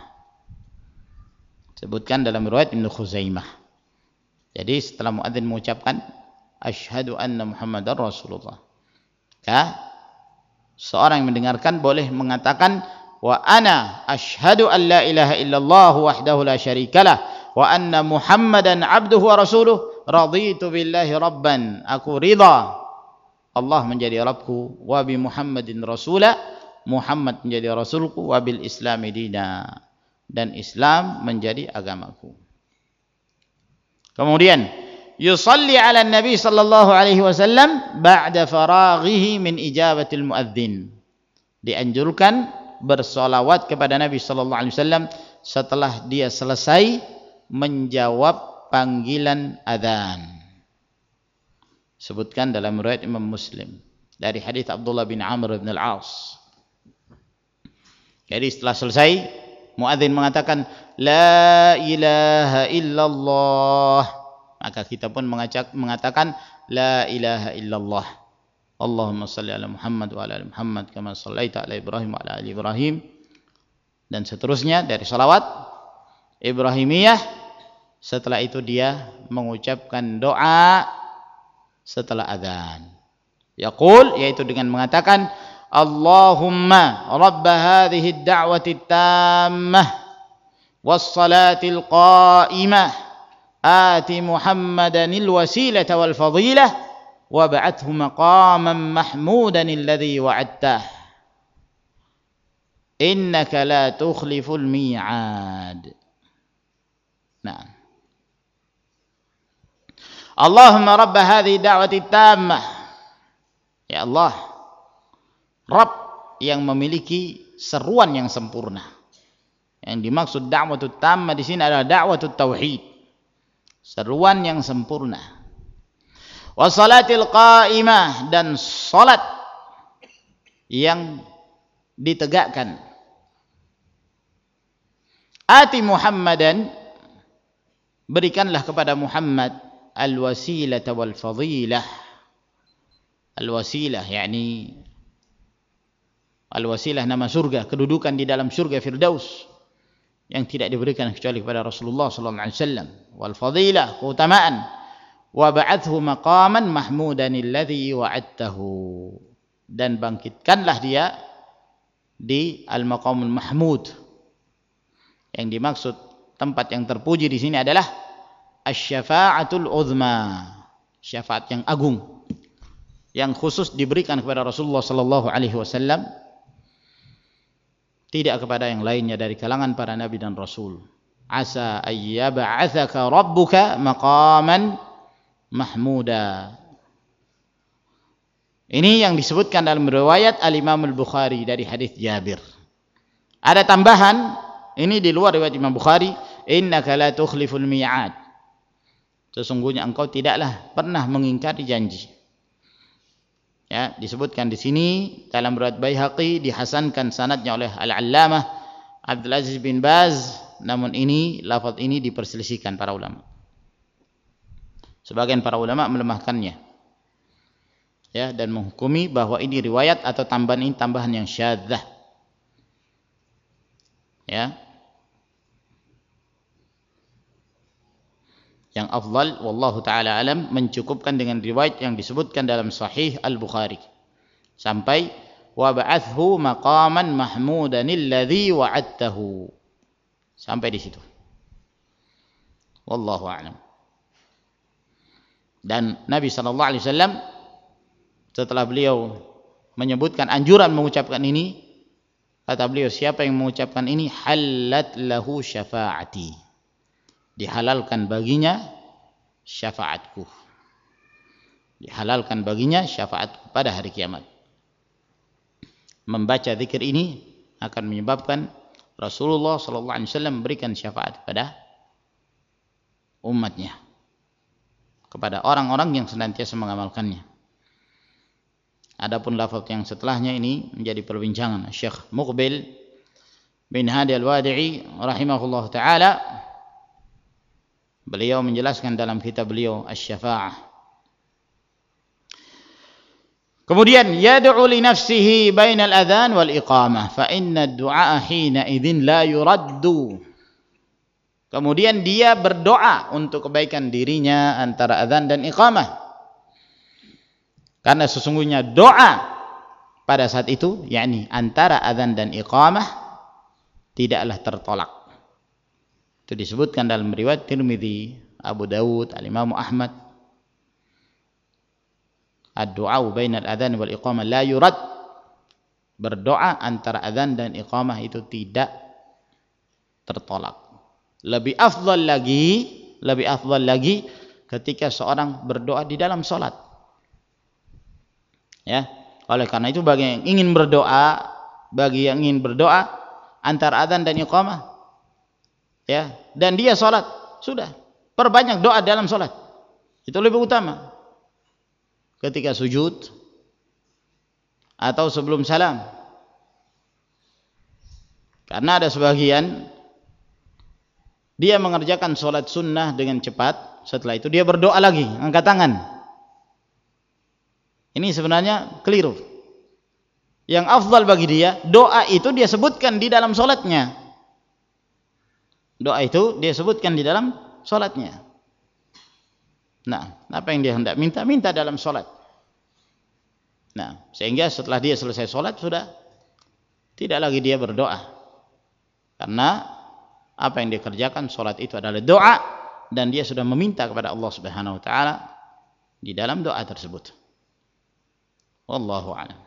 Sebutkan dalam riwayat Ibnu Khuzaimah. Jadi setelah muadzin mengucapkan asyhadu anna Muhammadar Rasulullah, maka seorang yang mendengarkan boleh mengatakan wa ana asyhadu an la ilaha illallah wahdahu la syarikalah wa anna Muhammadan abduhu wa rasuluh raditu billahi rabban. Aku ridha Allah menjadi Rabbku, wa bi Muhammadin rasula, Muhammad menjadi rasulku, wa bil islami dina, dan Islam menjadi agamaku. Kemudian yusalli ala nabi sallallahu alaihi wasallam ba'da faraghihi min ijabatil muadzin. Dianjurkan bersolawat kepada Nabi sallallahu alaihi wasallam setelah dia selesai menjawab panggilan adzan. Sebutkan dalam riwayat Imam Muslim dari hadis Abdullah bin Amr bin Al-As. Jadi setelah selesai muadzin mengatakan la ilaha illallah, maka kita pun mengajak, mengatakan la ilaha illallah. Allahumma salli ala Muhammad wa ala ali Muhammad kama sallaita ala Ibrahim wa ala ali Ibrahim, dan seterusnya dari salawat Ibrahimiyah. Setelah itu dia mengucapkan doa setelah adzan. Yaqul, yaitu dengan mengatakan Allahumma rabb hadhihi ad-da'wati at-tammah was-salati al-qa'imah آتِ محمدًا الوسيلة والفضيلة وابعثه مقامًا محمودًا الذي وعدته إنك لا تخلف الميعاد. نعم. اللهم رب هذه الدعوة التامة. Ya Allah, Rabb yang memiliki seruan yang sempurna. Yang dimaksud da'watut tammah di sini adalah da'watut tauhid. Seruan yang sempurna. Wassalatil qa'imah, dan salat yang ditegakkan. Ati Muhammadan, berikanlah kepada Muhammad al-wasilata wal fadilah. Al-wasilah yakni al-wasilah nama surga, kedudukan di dalam surga Firdaus yang tidak diberikan kecuali kepada Rasulullah sallallahu alaihi wasallam, wal fadilah, keutamaan, wa ba'athu maqaman mahmudan alladhi wa'adtahu, dan bangkitkanlah dia di al-maqamul mahmud. Yang dimaksud tempat yang terpuji di sini adalah asy-syafa'atul uzma, syafaat yang agung yang khusus diberikan kepada Rasulullah sallallahu alaihi wasallam, tidak kepada yang lainnya dari kalangan para nabi dan rasul. Asa ayyab'atsaka rabbuka maqaman mahmuda. Ini yang disebutkan dalam riwayat Al-Imam Al-Bukhari dari hadis Jabir. Ada tambahan, ini di luar riwayat Imam Bukhari, innaka la tukhliful mi'ad. Sesungguhnya engkau tidaklah pernah mengingkari janji. Ya, disebutkan di sini dalam riwayat Baihaqi, dihasankan sanadnya oleh Al-Allamah Abdul Aziz bin Baz, namun ini lafaz ini diperselisihkan para ulama. Sebagian para ulama melemahkannya, ya, dan menghukumi bahwa ini riwayat atau tambahan ini tambahan yang syadzah. Ya. Yang afdal wallahu taala alam mencukupkan dengan riwayat yang disebutkan dalam Sahih Al-Bukhari sampai wa ba'athu maqaman mahmudan alladhi wa'adtahu, sampai di situ. Wallahu a'lam. Dan Nabi sallallahu alaihi wasallam setelah beliau menyebutkan anjuran mengucapkan ini, kata beliau, siapa yang mengucapkan ini halat lahu syafaati, dihalalkan baginya syafaatku, dihalalkan baginya syafaatku pada hari kiamat. Membaca zikir ini akan menyebabkan Rasulullah sallallahu alaihi wasallam memberikan syafaat kepada umatnya, kepada orang-orang yang senantiasa mengamalkannya. Adapun lafaz yang setelahnya ini menjadi perbincangan Syekh Muqbil bin Hadi Al-Wadi'i rahimahullah ta'ala. Beliau menjelaskan dalam kitab beliau Asy-Syafa'ah. Kemudian yad'u li nafsihi bainal adzan wal iqamah fa inna ad-du'a hina idzin la yuraddu. Kemudian dia berdoa untuk kebaikan dirinya antara adzan dan iqamah. Karena sesungguhnya doa pada saat itu, yakni antara adzan dan iqamah, tidaklah tertolak. Itu disebutkan dalam riwayat Tirmidzi, Abu Dawud, Al-Imam Ahmad. Ad-du'a bainal adzan wal iqamah la yurad. Berdoa antara adzan dan iqamah itu tidak tertolak. Lebih afdal lagi, lebih afdal lagi ketika seorang berdoa di dalam salat. Ya, oleh karena itu bagi yang ingin berdoa, bagi yang ingin berdoa antara adzan dan iqamah, ya, dan dia salat, sudah perbanyak doa dalam salat. Itu lebih utama. Ketika sujud atau sebelum salam. Karena ada sebagian dia mengerjakan salat sunnah dengan cepat, setelah itu dia berdoa lagi, angkat tangan. Ini sebenarnya keliru. Yang afdal bagi dia, doa itu dia sebutkan di dalam salatnya. Doa itu dia sebutkan di dalam salatnya. Nah, apa yang dia hendak minta, minta dalam salat. Nah, sehingga setelah dia selesai salat sudah tidak lagi dia berdoa. Karena apa yang dia kerjakan salat itu adalah doa, dan dia sudah meminta kepada Allah Subhanahu wa taala di dalam doa tersebut. Wallahu a'lam.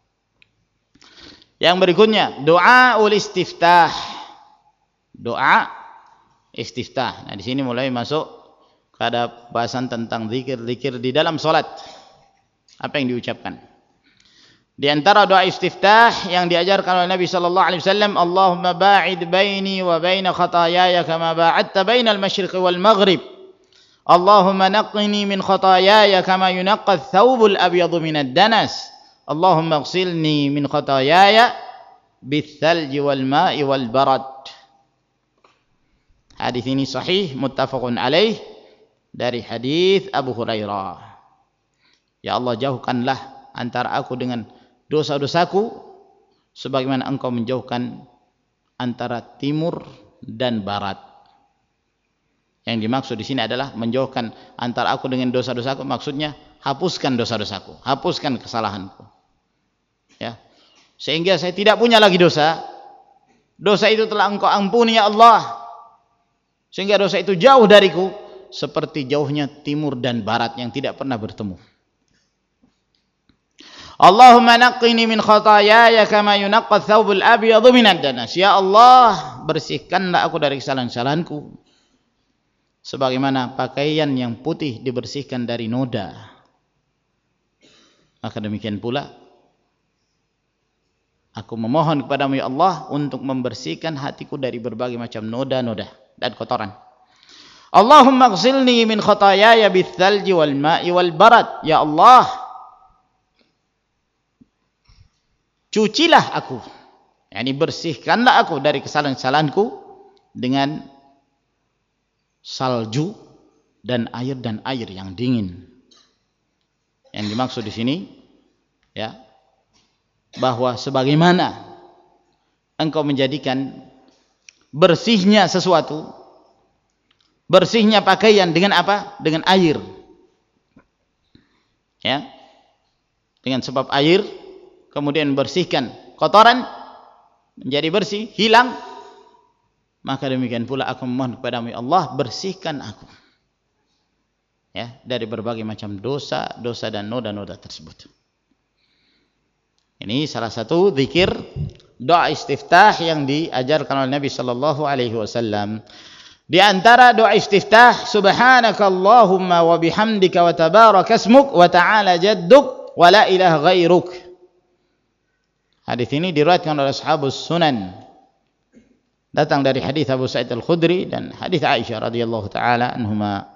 Yang berikutnya, doa ul istiftah. Doa istiftah. Nah, di sini mulai masuk pada bahasan tentang zikir-zikir di dalam salat. Apa yang diucapkan? Di antara doa istiftah yang diajarkan oleh Nabi sallallahu alaihi wasallam, Allahumma ba'id baini wa baina khataayaya kama ba'adta bainal masyriqi wal maghrib. Allahumma naqqini min khataayaya kama yunaqqa ath-thawbul abyadu minad danas. Allahumma ighsilni min khataayaya bits-thalji wal ma'i wal barad. Hadis ini sahih muttafaqun alaih dari hadis Abu Hurairah. Ya Allah, jauhkanlah antara aku dengan dosa-dosaku sebagaimana Engkau menjauhkan antara timur dan barat. Yang dimaksud di sini adalah menjauhkan antara aku dengan dosa-dosaku, maksudnya hapuskan dosa-dosaku, hapuskan kesalahanku. Ya. Sehingga saya tidak punya lagi dosa. Dosa itu telah Engkau ampuni ya Allah. Sehingga dosa itu jauh dariku seperti jauhnya timur dan barat yang tidak pernah bertemu. Allahumma naqqini min khataayaya kama yunaqqa ath-thawbul abyadu minad danas. Ya Allah, bersihkanlah aku dari kesalahan-kesalahanku sebagaimana pakaian yang putih dibersihkan dari noda. Maka demikian pula aku memohon kepadamu ya Allah untuk membersihkan hatiku dari berbagai macam noda-noda dan kotoran. Allahumma ighsilni min khataayaya bits-thalji wal ma'i wal barad. Ya Allah, cucilah aku, yakni bersihkanlah aku dari kesalahan-kesalahanku dengan salju dan air dan air yang dingin. Yang dimaksud di sini, ya, bahwa sebagaimana Engkau menjadikan bersihnya sesuatu bersihnya pakaian dengan apa? Dengan air. Ya. Dengan sebab air kemudian bersihkan kotoran menjadi bersih, hilang. Maka demikian pula aku memohon kepadamu ya Allah, bersihkan aku. Ya, dari berbagai macam dosa, dosa dan noda-noda tersebut. Ini salah satu zikir doa istiftah yang diajarkan oleh Nabi sallallahu alaihi wasallam. Di antara doa istiftah, subhanakallahumma wa bihamdika wa tabaraka ismuk wa ta'ala jadduk wa la ilaha ghairuk. Hadis ini diriwayatkan oleh Ashabus Sunan. Datang dari hadis Abu Sa'id Al-Khudri dan hadis Aisyah radhiyallahu taala anhuma.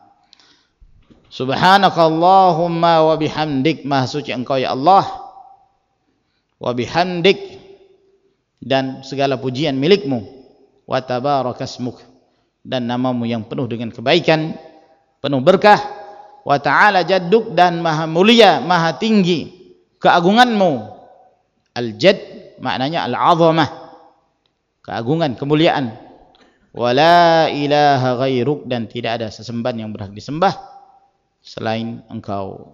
Subhanakallahumma wa bihamdik, maha suci engkau ya Allah, wa bihamdik, dan segala pujian milikmu, wa tabarakasmuk, dan namamu yang penuh dengan kebaikan, penuh berkah, wa ta'ala jadduk, dan maha mulia, maha tinggi keagunganmu. Al-jadd maknanya al-azamah, keagungan, kemuliaan. Wa la ilaha ghairuk, dan tidak ada sesembahan yang berhak disembah selain engkau.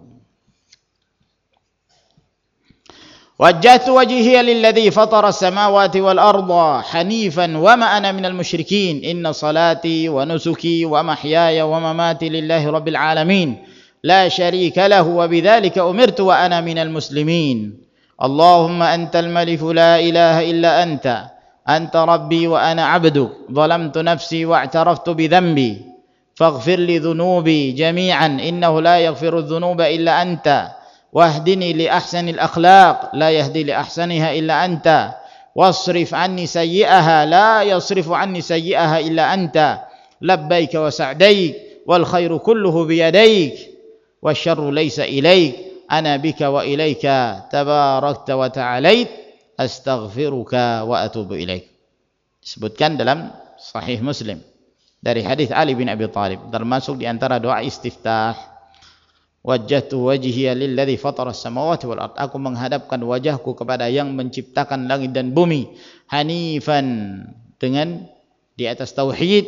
Wajjahtu wajhiya lilladzi fatara as-samawati wal arda hanifan wa ma ana minal musyrikin. Inna salati wa nusuki wa mahyaya wa mamati lillahi rabbil alamin la syarika lahu wa bidzalika umirtu wa ana minal muslimin. Allahumma antal maliku la ilaha illa anta anta rabbi wa ana 'abduk zalamtu nafsi wa i'taraftu bi dhanbi faghfir li dhunubi jami'an innahu la yaghfiru dhunuba illa anta wahdini li ahsanil akhlaq la yahdi li ahsaniha illa anta wasrif anni sayyi'aha la yasrifu anni sayyi'aha illa anta labbaika wa sa'daik wal khairu kulluhu biyadaik wasyarru laysa ilaik ana bika wa ilaika tabarakta wa ta'alait astaghfiruka wa atubu ilaik. Disebutkan dalam Sahih Muslim dari hadis Ali bin Abi Thalib, termasuk di antara doa istiftah, wajjahtu wajhiya lilladzi fatara as-samawati wal ard, aku menghadapkan wajahku kepada yang menciptakan langit dan bumi, hanifan, dengan di atas tauhid,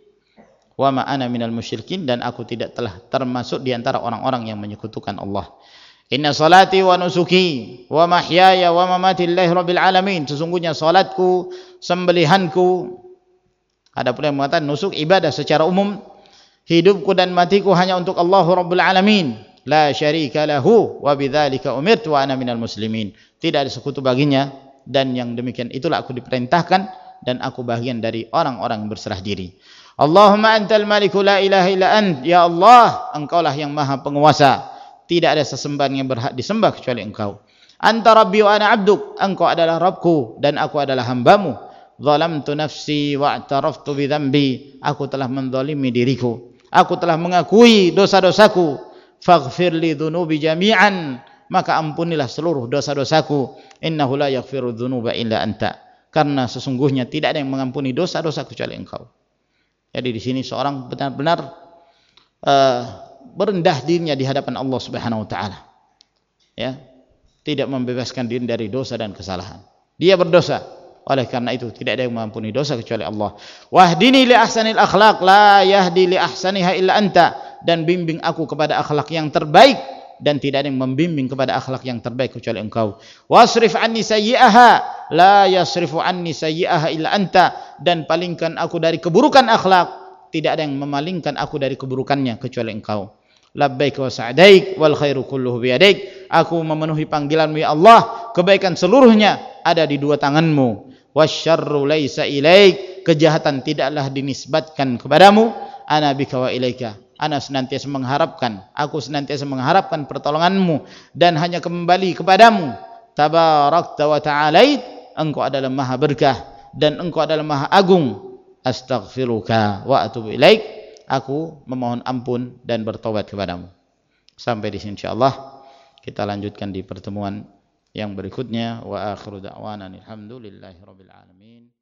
wa ma ana minal musyrikin, dan aku tidak telah termasuk di antara orang-orang yang menyekutukan Allah. Inna salati wa nusuki wa mahyaya wa mamati lillahi rabbil alamin, sesungguhnya salatku, sembelihanku. Ada pula yang mengatakan nusuk ibadah secara umum, hidupku dan matiku hanya untuk Allah Rabbul Alamin, la syarika lahu wa bidzalika umirtu wa ana minal muslimin, tidak ada sekutu baginya, dan yang demikian itulah aku diperintahkan, dan aku bagian dari orang-orang yang berserah diri. Allahumma antal maliku la ilaha illa ant, ya Allah, engkaulah yang maha penguasa, tidak ada sesembahan yang berhak disembah kecuali engkau. Anta rabbi wa ana abduk, engkau adalah Rabbku dan aku adalah hambamu. Zalamtu nafsi wa i'taraftu bi dhanbi, aku telah menzalimi diriku, aku telah mengakui dosa-dosaku. Faghfir li dhunubi jami'an, maka ampunilah seluruh dosa-dosaku. Innahu la yaghfiru dzunuba illa anta, karena sesungguhnya tidak ada yang mengampuni dosa-dosa kecuali engkau. Jadi di sini seorang benar-benar uh, berendah dirinya di hadapan Allah Subhanahu wa taala. Ya, tidak membebaskan diri dari dosa dan kesalahan. Dia berdosa, oleh karena itu tidak ada yang mengampuni dosa kecuali Allah. Wahdini li ahsanil akhlaq la yahdi li ahsaniha illa anta, dan bimbing aku kepada akhlak yang terbaik, dan tidak ada yang membimbing kepada akhlak yang terbaik kecuali engkau. Wasrif anni sayyi'aha la yasrifu anni sayyi'aha illa anta, dan palingkan aku dari keburukan akhlak, tidak ada yang memalingkan aku dari keburukannya kecuali engkau. Labbaik wa sa'daik wal khairu kulluhu biyadaik, aku memenuhi panggilanmu ya Allah, kebaikan seluruhnya ada di dua tanganmu. Wasyarru laisa ilaik, kejahatan tidaklah dinisbatkan kepadamu. Ana bika wa ilaika, ana senantiasa mengharapkan, aku senantiasa mengharapkan pertolonganmu dan hanya kembali kepadamu. Tabarakta wa ta'alait, engkau adalah maha berkah dan engkau adalah maha agung. Astaghfiruka wa atubu ilaik, aku memohon ampun dan bertobat kepadamu. Sampai di sini insyaallah, kita lanjutkan di pertemuan yang berikutnya. Wa akhiru da'wana alhamdulillahi rabbil alamin.